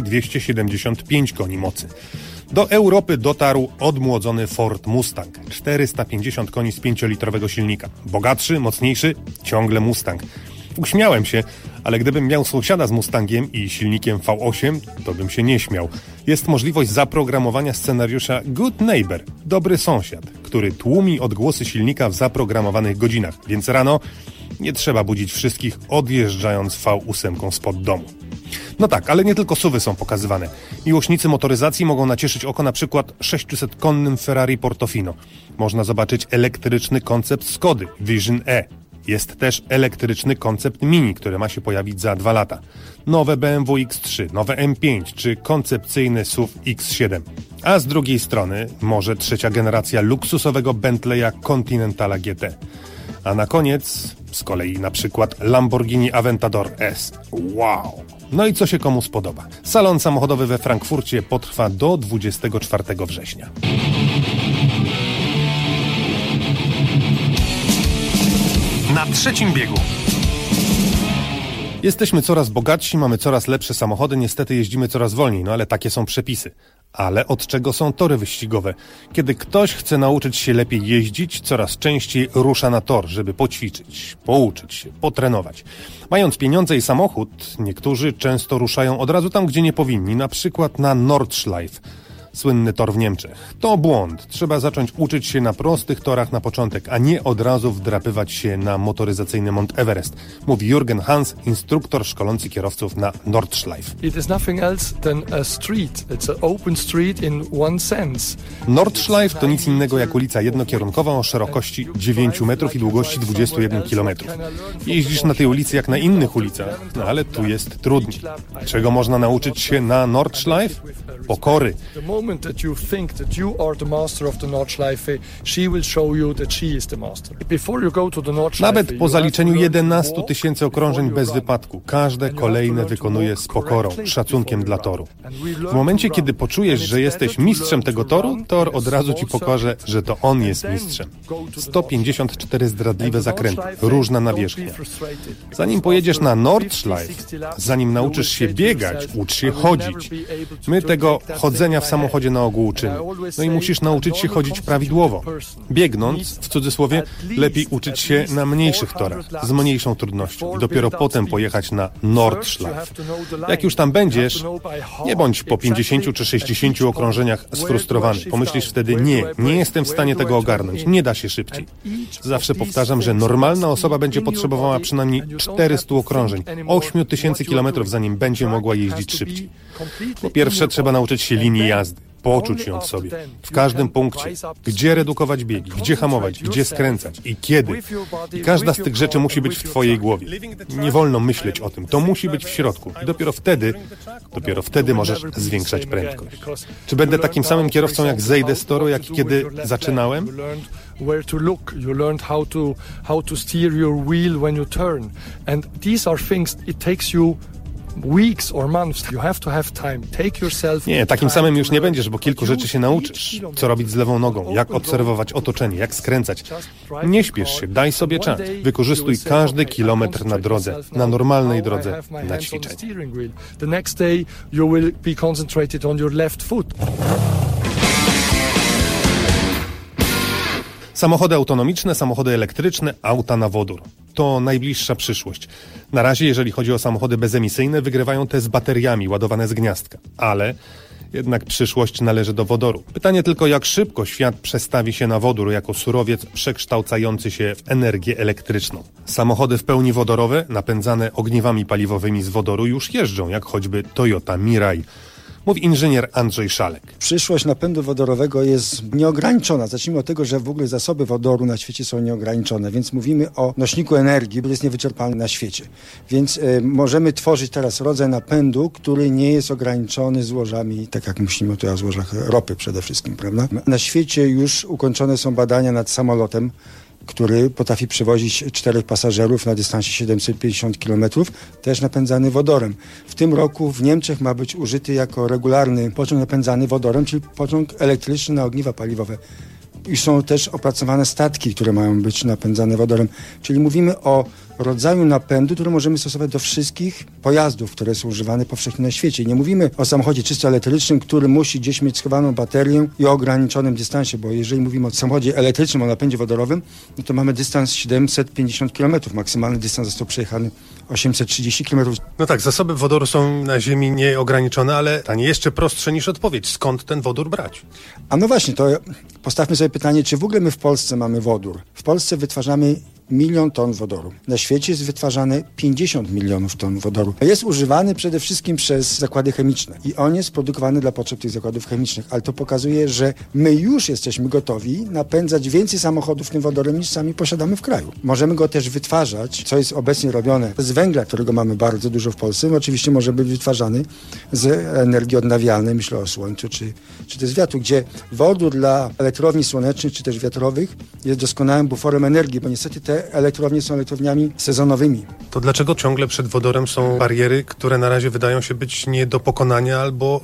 275 koni mocy. Do Europy dotarł odmłodzony Ford Mustang, 450 koni z 5-litrowego silnika. Bogatszy, mocniejszy, ciągle Mustang. Uśmiałem się, ale gdybym miał sąsiada z Mustangiem i silnikiem V8, to bym się nie śmiał. Jest możliwość zaprogramowania scenariusza Good Neighbor, dobry sąsiad, który który tłumi odgłosy silnika w zaprogramowanych godzinach, więc rano nie trzeba budzić wszystkich odjeżdżając V8 spod domu. No tak, ale nie tylko SUV-y są pokazywane. Miłośnicy motoryzacji mogą nacieszyć oko na przykład 600-konnym Ferrari Portofino. Można zobaczyć elektryczny koncept Skody Vision E. Jest też elektryczny koncept Mini, który ma się pojawić za 2 lata. Nowe BMW X3, nowe M5 czy koncepcyjny SUV X7. A z drugiej strony może 3. generacja luksusowego Bentleya Continentala GT. A na koniec z kolei na przykład Lamborghini Aventador S. Wow! No i co się komu spodoba? Salon samochodowy we Frankfurcie potrwa do 24 września. Na trzecim biegu. Jesteśmy coraz bogatsi, mamy coraz lepsze samochody, niestety jeździmy coraz wolniej, no ale takie są przepisy. Ale od czego są tory wyścigowe? Kiedy ktoś chce nauczyć się lepiej jeździć, coraz częściej rusza na tor, żeby poćwiczyć, pouczyć się, potrenować. Mając pieniądze i samochód, niektórzy często ruszają od razu tam, gdzie nie powinni, na przykład na Nordschleife. Słynny tor w Niemczech. To błąd. Trzeba zacząć uczyć się na prostych torach na początek, a nie od razu wdrapywać się na motoryzacyjny Mount Everest, mówi Jürgen Hans, instruktor szkolący kierowców na Nordschleife. It is nothing else than a street. It's an open street in one sense. Nordschleife to nic innego jak ulica jednokierunkowa o szerokości 9 metrów i długości 21 kilometrów. Jeździsz na tej ulicy jak na innych ulicach, no ale tu jest trudniej. Czego można nauczyć się na Nordschleife? Pokory. That you think that you are the master of the Nordschleife, she will show you that she is the master. Before you go to the Nordschleife, nawet po zaliczeniu 11 000 okrążeń bez wypadku, każde kolejne wykonuje z pokorą, szacunkiem dla toru. W momencie, kiedy poczujesz, że jesteś mistrzem tego toru, tor od razu ci pokaże, że to on jest mistrzem. 154 zdradliwe zakręty, różna nawierzchnia. Zanim pojedziesz na Nordschleife, zanim nauczysz się biegać, ucz się chodzić. My tego chodzenia w samochodzie na ogół uczymy. No i musisz nauczyć się chodzić prawidłowo. Biegnąc, w cudzysłowie, lepiej uczyć się na mniejszych torach, z mniejszą trudnością i dopiero potem pojechać na Nordschleife. Jak już tam będziesz, nie bądź po 50 czy 60 okrążeniach sfrustrowany. Pomyślisz wtedy, nie jestem w stanie tego ogarnąć, nie da się szybciej. Zawsze powtarzam, że normalna osoba będzie potrzebowała przynajmniej 400 okrążeń, 8000 kilometrów, zanim będzie mogła jeździć szybciej. Po pierwsze, trzeba nauczyć się linii jazdy, poczuć ją w sobie, w każdym punkcie, gdzie redukować biegi, gdzie hamować, gdzie skręcać i kiedy. I każda z tych rzeczy musi być w twojej głowie. Nie wolno myśleć o tym, to musi być w środku i dopiero wtedy możesz zwiększać prędkość. Czy będę takim samym kierowcą, jak zejdę z toru, jak kiedy zaczynałem? Where to look, you learned how to steer your wheel when you turn, and these are things it takes you weeks or months. You have to have time. Take yourself. Nie, takim samym już nie będziesz, bo kilku rzeczy się nauczysz. Co robić z lewą nogą, jak obserwować otoczenie, jak skręcać. Nie śpiesz się, daj sobie czas. Wykorzystuj każdy kilometr na drodze, na normalnej drodze, na ćwiczenie. The next day you will be concentrated on your left foot. Samochody autonomiczne, samochody elektryczne, auta na wodór. To najbliższa przyszłość. Na razie, jeżeli chodzi o samochody bezemisyjne, wygrywają te z bateriami ładowane z gniazdka. Ale jednak przyszłość należy do wodoru. Pytanie tylko, jak szybko świat przestawi się na wodór jako surowiec przekształcający się w energię elektryczną. Samochody w pełni wodorowe, napędzane ogniwami paliwowymi z wodoru już jeżdżą, jak choćby Toyota Mirai. Mówi inżynier Andrzej Szalek. Przyszłość napędu wodorowego jest nieograniczona. Zacznijmy od tego, że w ogóle zasoby wodoru na świecie są nieograniczone, więc mówimy o nośniku energii, który jest niewyczerpalny na świecie. Więc możemy tworzyć teraz rodzaj napędu, który nie jest ograniczony złożami, tak jak myślimy tutaj o złożach ropy przede wszystkim, prawda? Na świecie już ukończone są badania nad samolotem, który potrafi przewozić 4 pasażerów na dystansie 750 km, też napędzany wodorem. W tym roku w Niemczech ma być użyty jako regularny pociąg napędzany wodorem, czyli pociąg elektryczny na ogniwa paliwowe. I są też opracowane statki, które mają być napędzane wodorem. Czyli mówimy o rodzaju napędu, który możemy stosować do wszystkich pojazdów, które są używane powszechnie na świecie. I nie mówimy o samochodzie czysto elektrycznym, który musi gdzieś mieć schowaną baterię i o ograniczonym dystansie, bo jeżeli mówimy o samochodzie elektrycznym, o napędzie wodorowym, no to mamy dystans 750 km. Maksymalny dystans został przejechany 830 km. No tak, zasoby wodoru są na Ziemi nieograniczone, ale pytanie jeszcze prostsze niż odpowiedź. Skąd ten wodór brać? A no właśnie, to postawmy sobie pytanie, czy w ogóle my w Polsce mamy wodór? W Polsce wytwarzamy 1 000 000 ton wodoru. Na świecie jest wytwarzane 50 milionów ton wodoru. Jest używany przede wszystkim przez zakłady chemiczne i on jest produkowany dla potrzeb tych zakładów chemicznych, ale to pokazuje, że my już jesteśmy gotowi napędzać więcej samochodów tym wodorem niż sami posiadamy w kraju. Możemy go też wytwarzać, co jest obecnie robione z węgla, którego mamy bardzo dużo w Polsce. Oczywiście może być wytwarzany z energii odnawialnej, myślę o słońcu czy też wiatru, gdzie wodór dla elektrowni słonecznych czy też wiatrowych jest doskonałym buforem energii, bo niestety te elektrownie są elektrowniami sezonowymi. To dlaczego ciągle przed wodorem są bariery, które na razie wydają się być nie do pokonania albo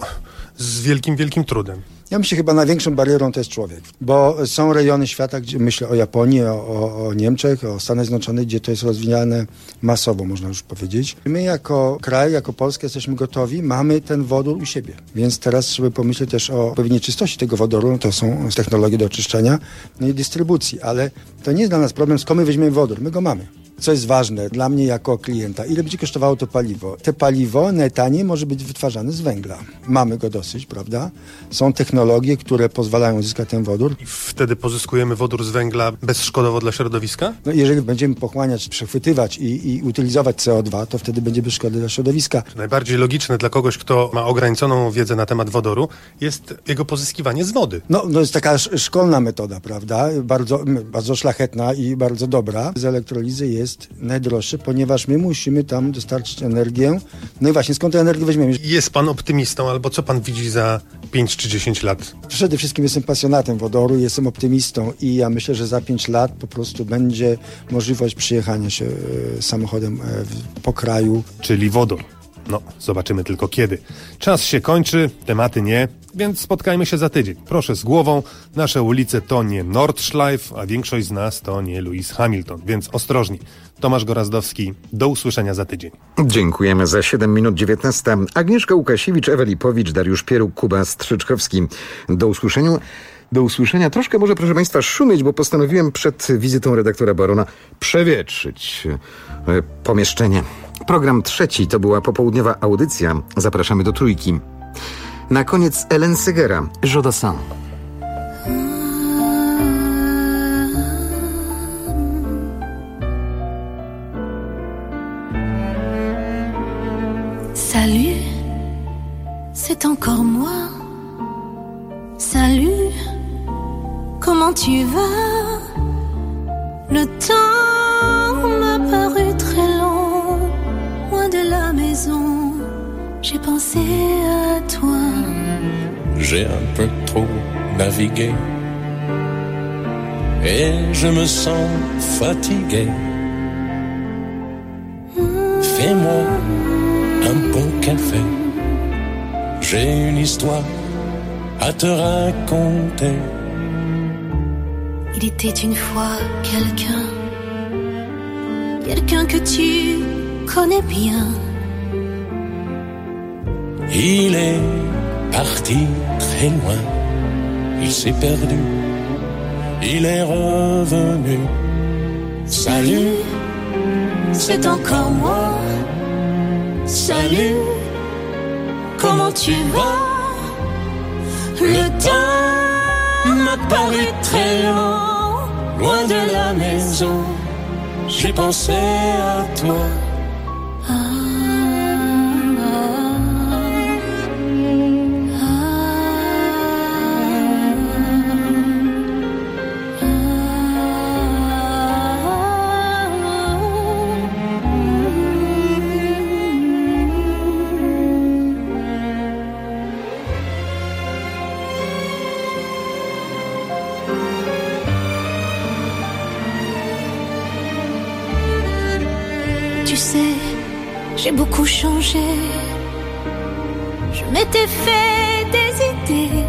z wielkim, wielkim trudem? Ja myślę, chyba największą barierą to jest człowiek, bo są rejony świata, gdzie myślę o Japonii, o Niemczech, o Stanach Zjednoczonych, gdzie to jest rozwijane masowo, można już powiedzieć. My jako kraj, jako Polska jesteśmy gotowi, mamy ten wodór u siebie, więc teraz trzeba pomyśleć też o odpowiedniej czystości tego wodoru, to są technologie do oczyszczania, no i dystrybucji, ale to nie jest dla nas problem, skąd my weźmiemy wodór, my go mamy. Co jest ważne dla mnie jako klienta, ile będzie kosztowało to paliwo? Te paliwo najtaniej może być wytwarzane z węgla. Mamy go dosyć, prawda? Są technologie, które pozwalają uzyskać ten wodór. I wtedy pozyskujemy wodór z węgla bezszkodowo dla środowiska? No, jeżeli będziemy pochłaniać, przechwytywać i utylizować CO2, to wtedy będzie bez szkody dla środowiska. Najbardziej logiczne dla kogoś, kto ma ograniczoną wiedzę na temat wodoru, jest jego pozyskiwanie z wody. No to jest taka szkolna metoda, prawda? Bardzo szlachetna i bardzo dobra. Z elektrolizy jest najdroższe, ponieważ my musimy tam dostarczyć energię. No i właśnie, skąd tę energię weźmiemy? Jest pan optymistą, albo co pan widzi za 5 czy 10 lat? Przede wszystkim jestem pasjonatem wodoru, jestem optymistą i ja myślę, że za 5 lat po prostu będzie możliwość przyjechania się samochodem po kraju. Czyli wodór. No, zobaczymy tylko kiedy. Czas się kończy, tematy nie, więc spotkajmy się za tydzień. Proszę z głową, nasze ulice to nie Nordschleife, a większość z nas to nie Lewis Hamilton, więc ostrożnie. Tomasz Gorazdowski, do usłyszenia za tydzień. Dziękujemy. Za 7 minut 19. Agnieszka Łukasiewicz, Ewa Lipowicz, Dariusz Pieruk, Kuba Strzyczkowski. Do usłyszenia. Troszkę może, proszę Państwa, szumieć, bo postanowiłem przed wizytą redaktora Barona przewietrzyć pomieszczenie. Program 3 to była popołudniowa audycja. Zapraszamy do Trójki. Na koniec Hélène Ségara, Jeu d'Assin. Salut, c'est encore moi. Salut, comment tu vas? Le temps m'a paru très long, loin de la maison, j'ai pensé à toi. J'ai un peu trop navigué et je me sens fatigué. Fais-moi un bon café, j'ai une histoire à te raconter. Il était une fois quelqu'un que tu connais bien. Il est parti très loin, il s'est perdu, il est revenu. Salut, c'est encore moi. Salut, comment tu vas? Le temps m'a paru très long, loin de la maison, j'ai pensé à toi. Tu sais, j'ai beaucoup changé. Je m'étais fait des idées.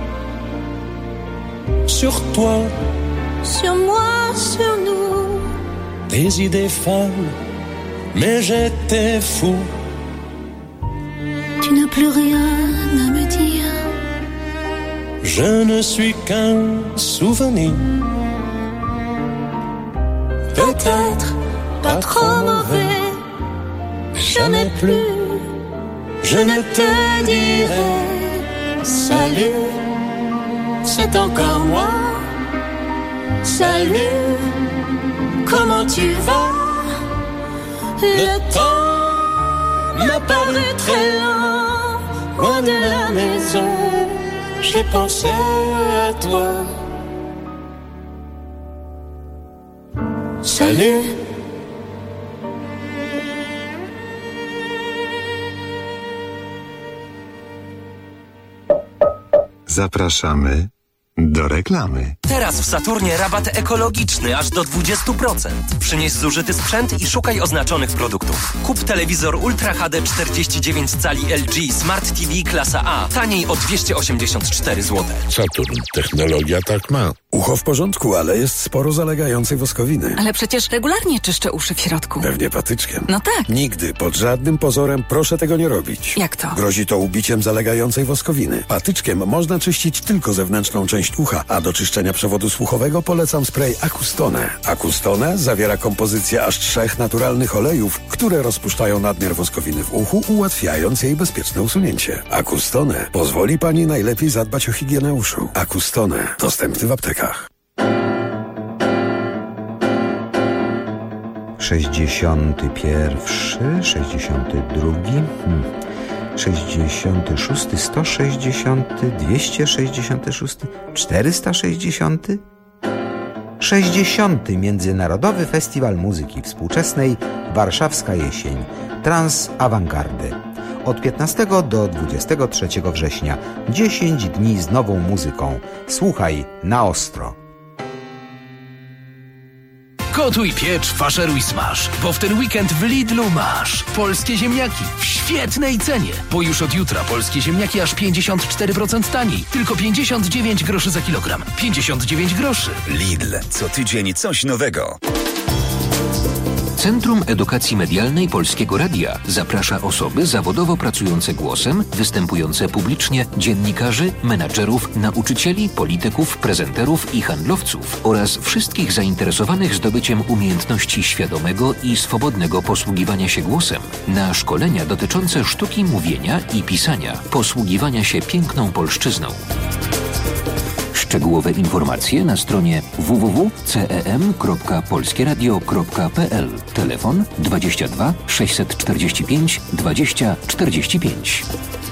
Sur toi, sur moi, sur nous. Des idées folles, mais j'étais fou. Tu n'as plus rien à me dire. Je ne suis qu'un souvenir. Peut-être pas trop mauvais, jamais plus, je ne te dirai salut, c'est encore moi. Salut, comment tu vas? Le temps m'a paru très lent, loin de la maison, j'ai pensé à toi. Salut. Zapraszamy do reklamy. Teraz w Saturnie rabat ekologiczny aż do 20%. Przynieś zużyty sprzęt i szukaj oznaczonych produktów. Kup telewizor Ultra HD 49 cali LG Smart TV klasa A taniej o 284 zł. Saturn. Technologia tak ma. Ucho w porządku, ale jest sporo zalegającej woskowiny. Ale przecież regularnie czyszczę uszy w środku. Pewnie patyczkiem. No tak. Nigdy, pod żadnym pozorem proszę tego nie robić. Jak to? Grozi to ubiciem zalegającej woskowiny. Patyczkiem można czyścić tylko zewnętrzną część ucha, a do czyszczenia przewodu słuchowego polecam spray Acustone. Acustone zawiera kompozycję aż 3 naturalnych olejów, które rozpuszczają nadmiar woskowiny w uchu, ułatwiając jej bezpieczne usunięcie. Acustone pozwoli Pani najlepiej zadbać o higienę uszu. Acustone. Dostępny w aptekach. 61, 62, 66, 160, 266, 460, 60. Międzynarodowy Festiwal Muzyki Współczesnej Warszawska Jesień Trans Awangardy. Od 15 do 23 września 10 dni z nową muzyką. Słuchaj na ostro. Gotuj, piecz, faszeruj, smaż, bo w ten weekend w Lidlu masz polskie ziemniaki w świetnej cenie, bo już od jutra polskie ziemniaki aż 54% taniej, tylko 59 groszy za kilogram. 59 groszy. Lidl, co tydzień coś nowego. Centrum Edukacji Medialnej Polskiego Radia zaprasza osoby zawodowo pracujące głosem, występujące publicznie, dziennikarzy, menadżerów, nauczycieli, polityków, prezenterów i handlowców oraz wszystkich zainteresowanych zdobyciem umiejętności świadomego i swobodnego posługiwania się głosem na szkolenia dotyczące sztuki mówienia i pisania, posługiwania się piękną polszczyzną. Szczegółowe informacje na stronie www.cem.polskieradio.pl. Telefon 22 645 20 45.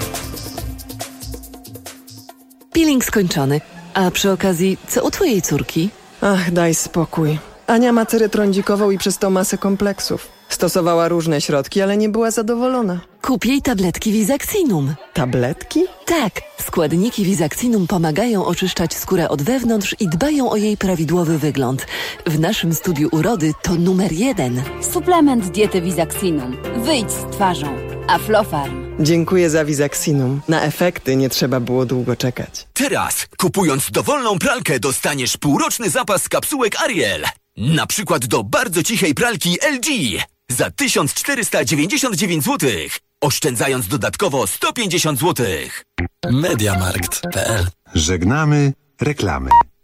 Peeling skończony. A przy okazji, co u twojej córki? Ach, daj spokój. Ania ma cerę trądzikową i przez to masę kompleksów. Stosowała różne środki, ale nie była zadowolona. Kup jej tabletki Visaxinum. Tabletki? Tak. Składniki Visaxinum pomagają oczyszczać skórę od wewnątrz i dbają o jej prawidłowy wygląd. W naszym studiu urody to numer 1. Suplement diety Visaxinum. Wyjdź z twarzą. Aflofarm. Dziękuję za Visaxinum. Na efekty nie trzeba było długo czekać. Teraz, kupując dowolną pralkę, dostaniesz półroczny zapas kapsułek Ariel. Na przykład do bardzo cichej pralki LG za 1499 zł, oszczędzając dodatkowo 150 zł. Mediamarkt.pl. Żegnamy reklamy.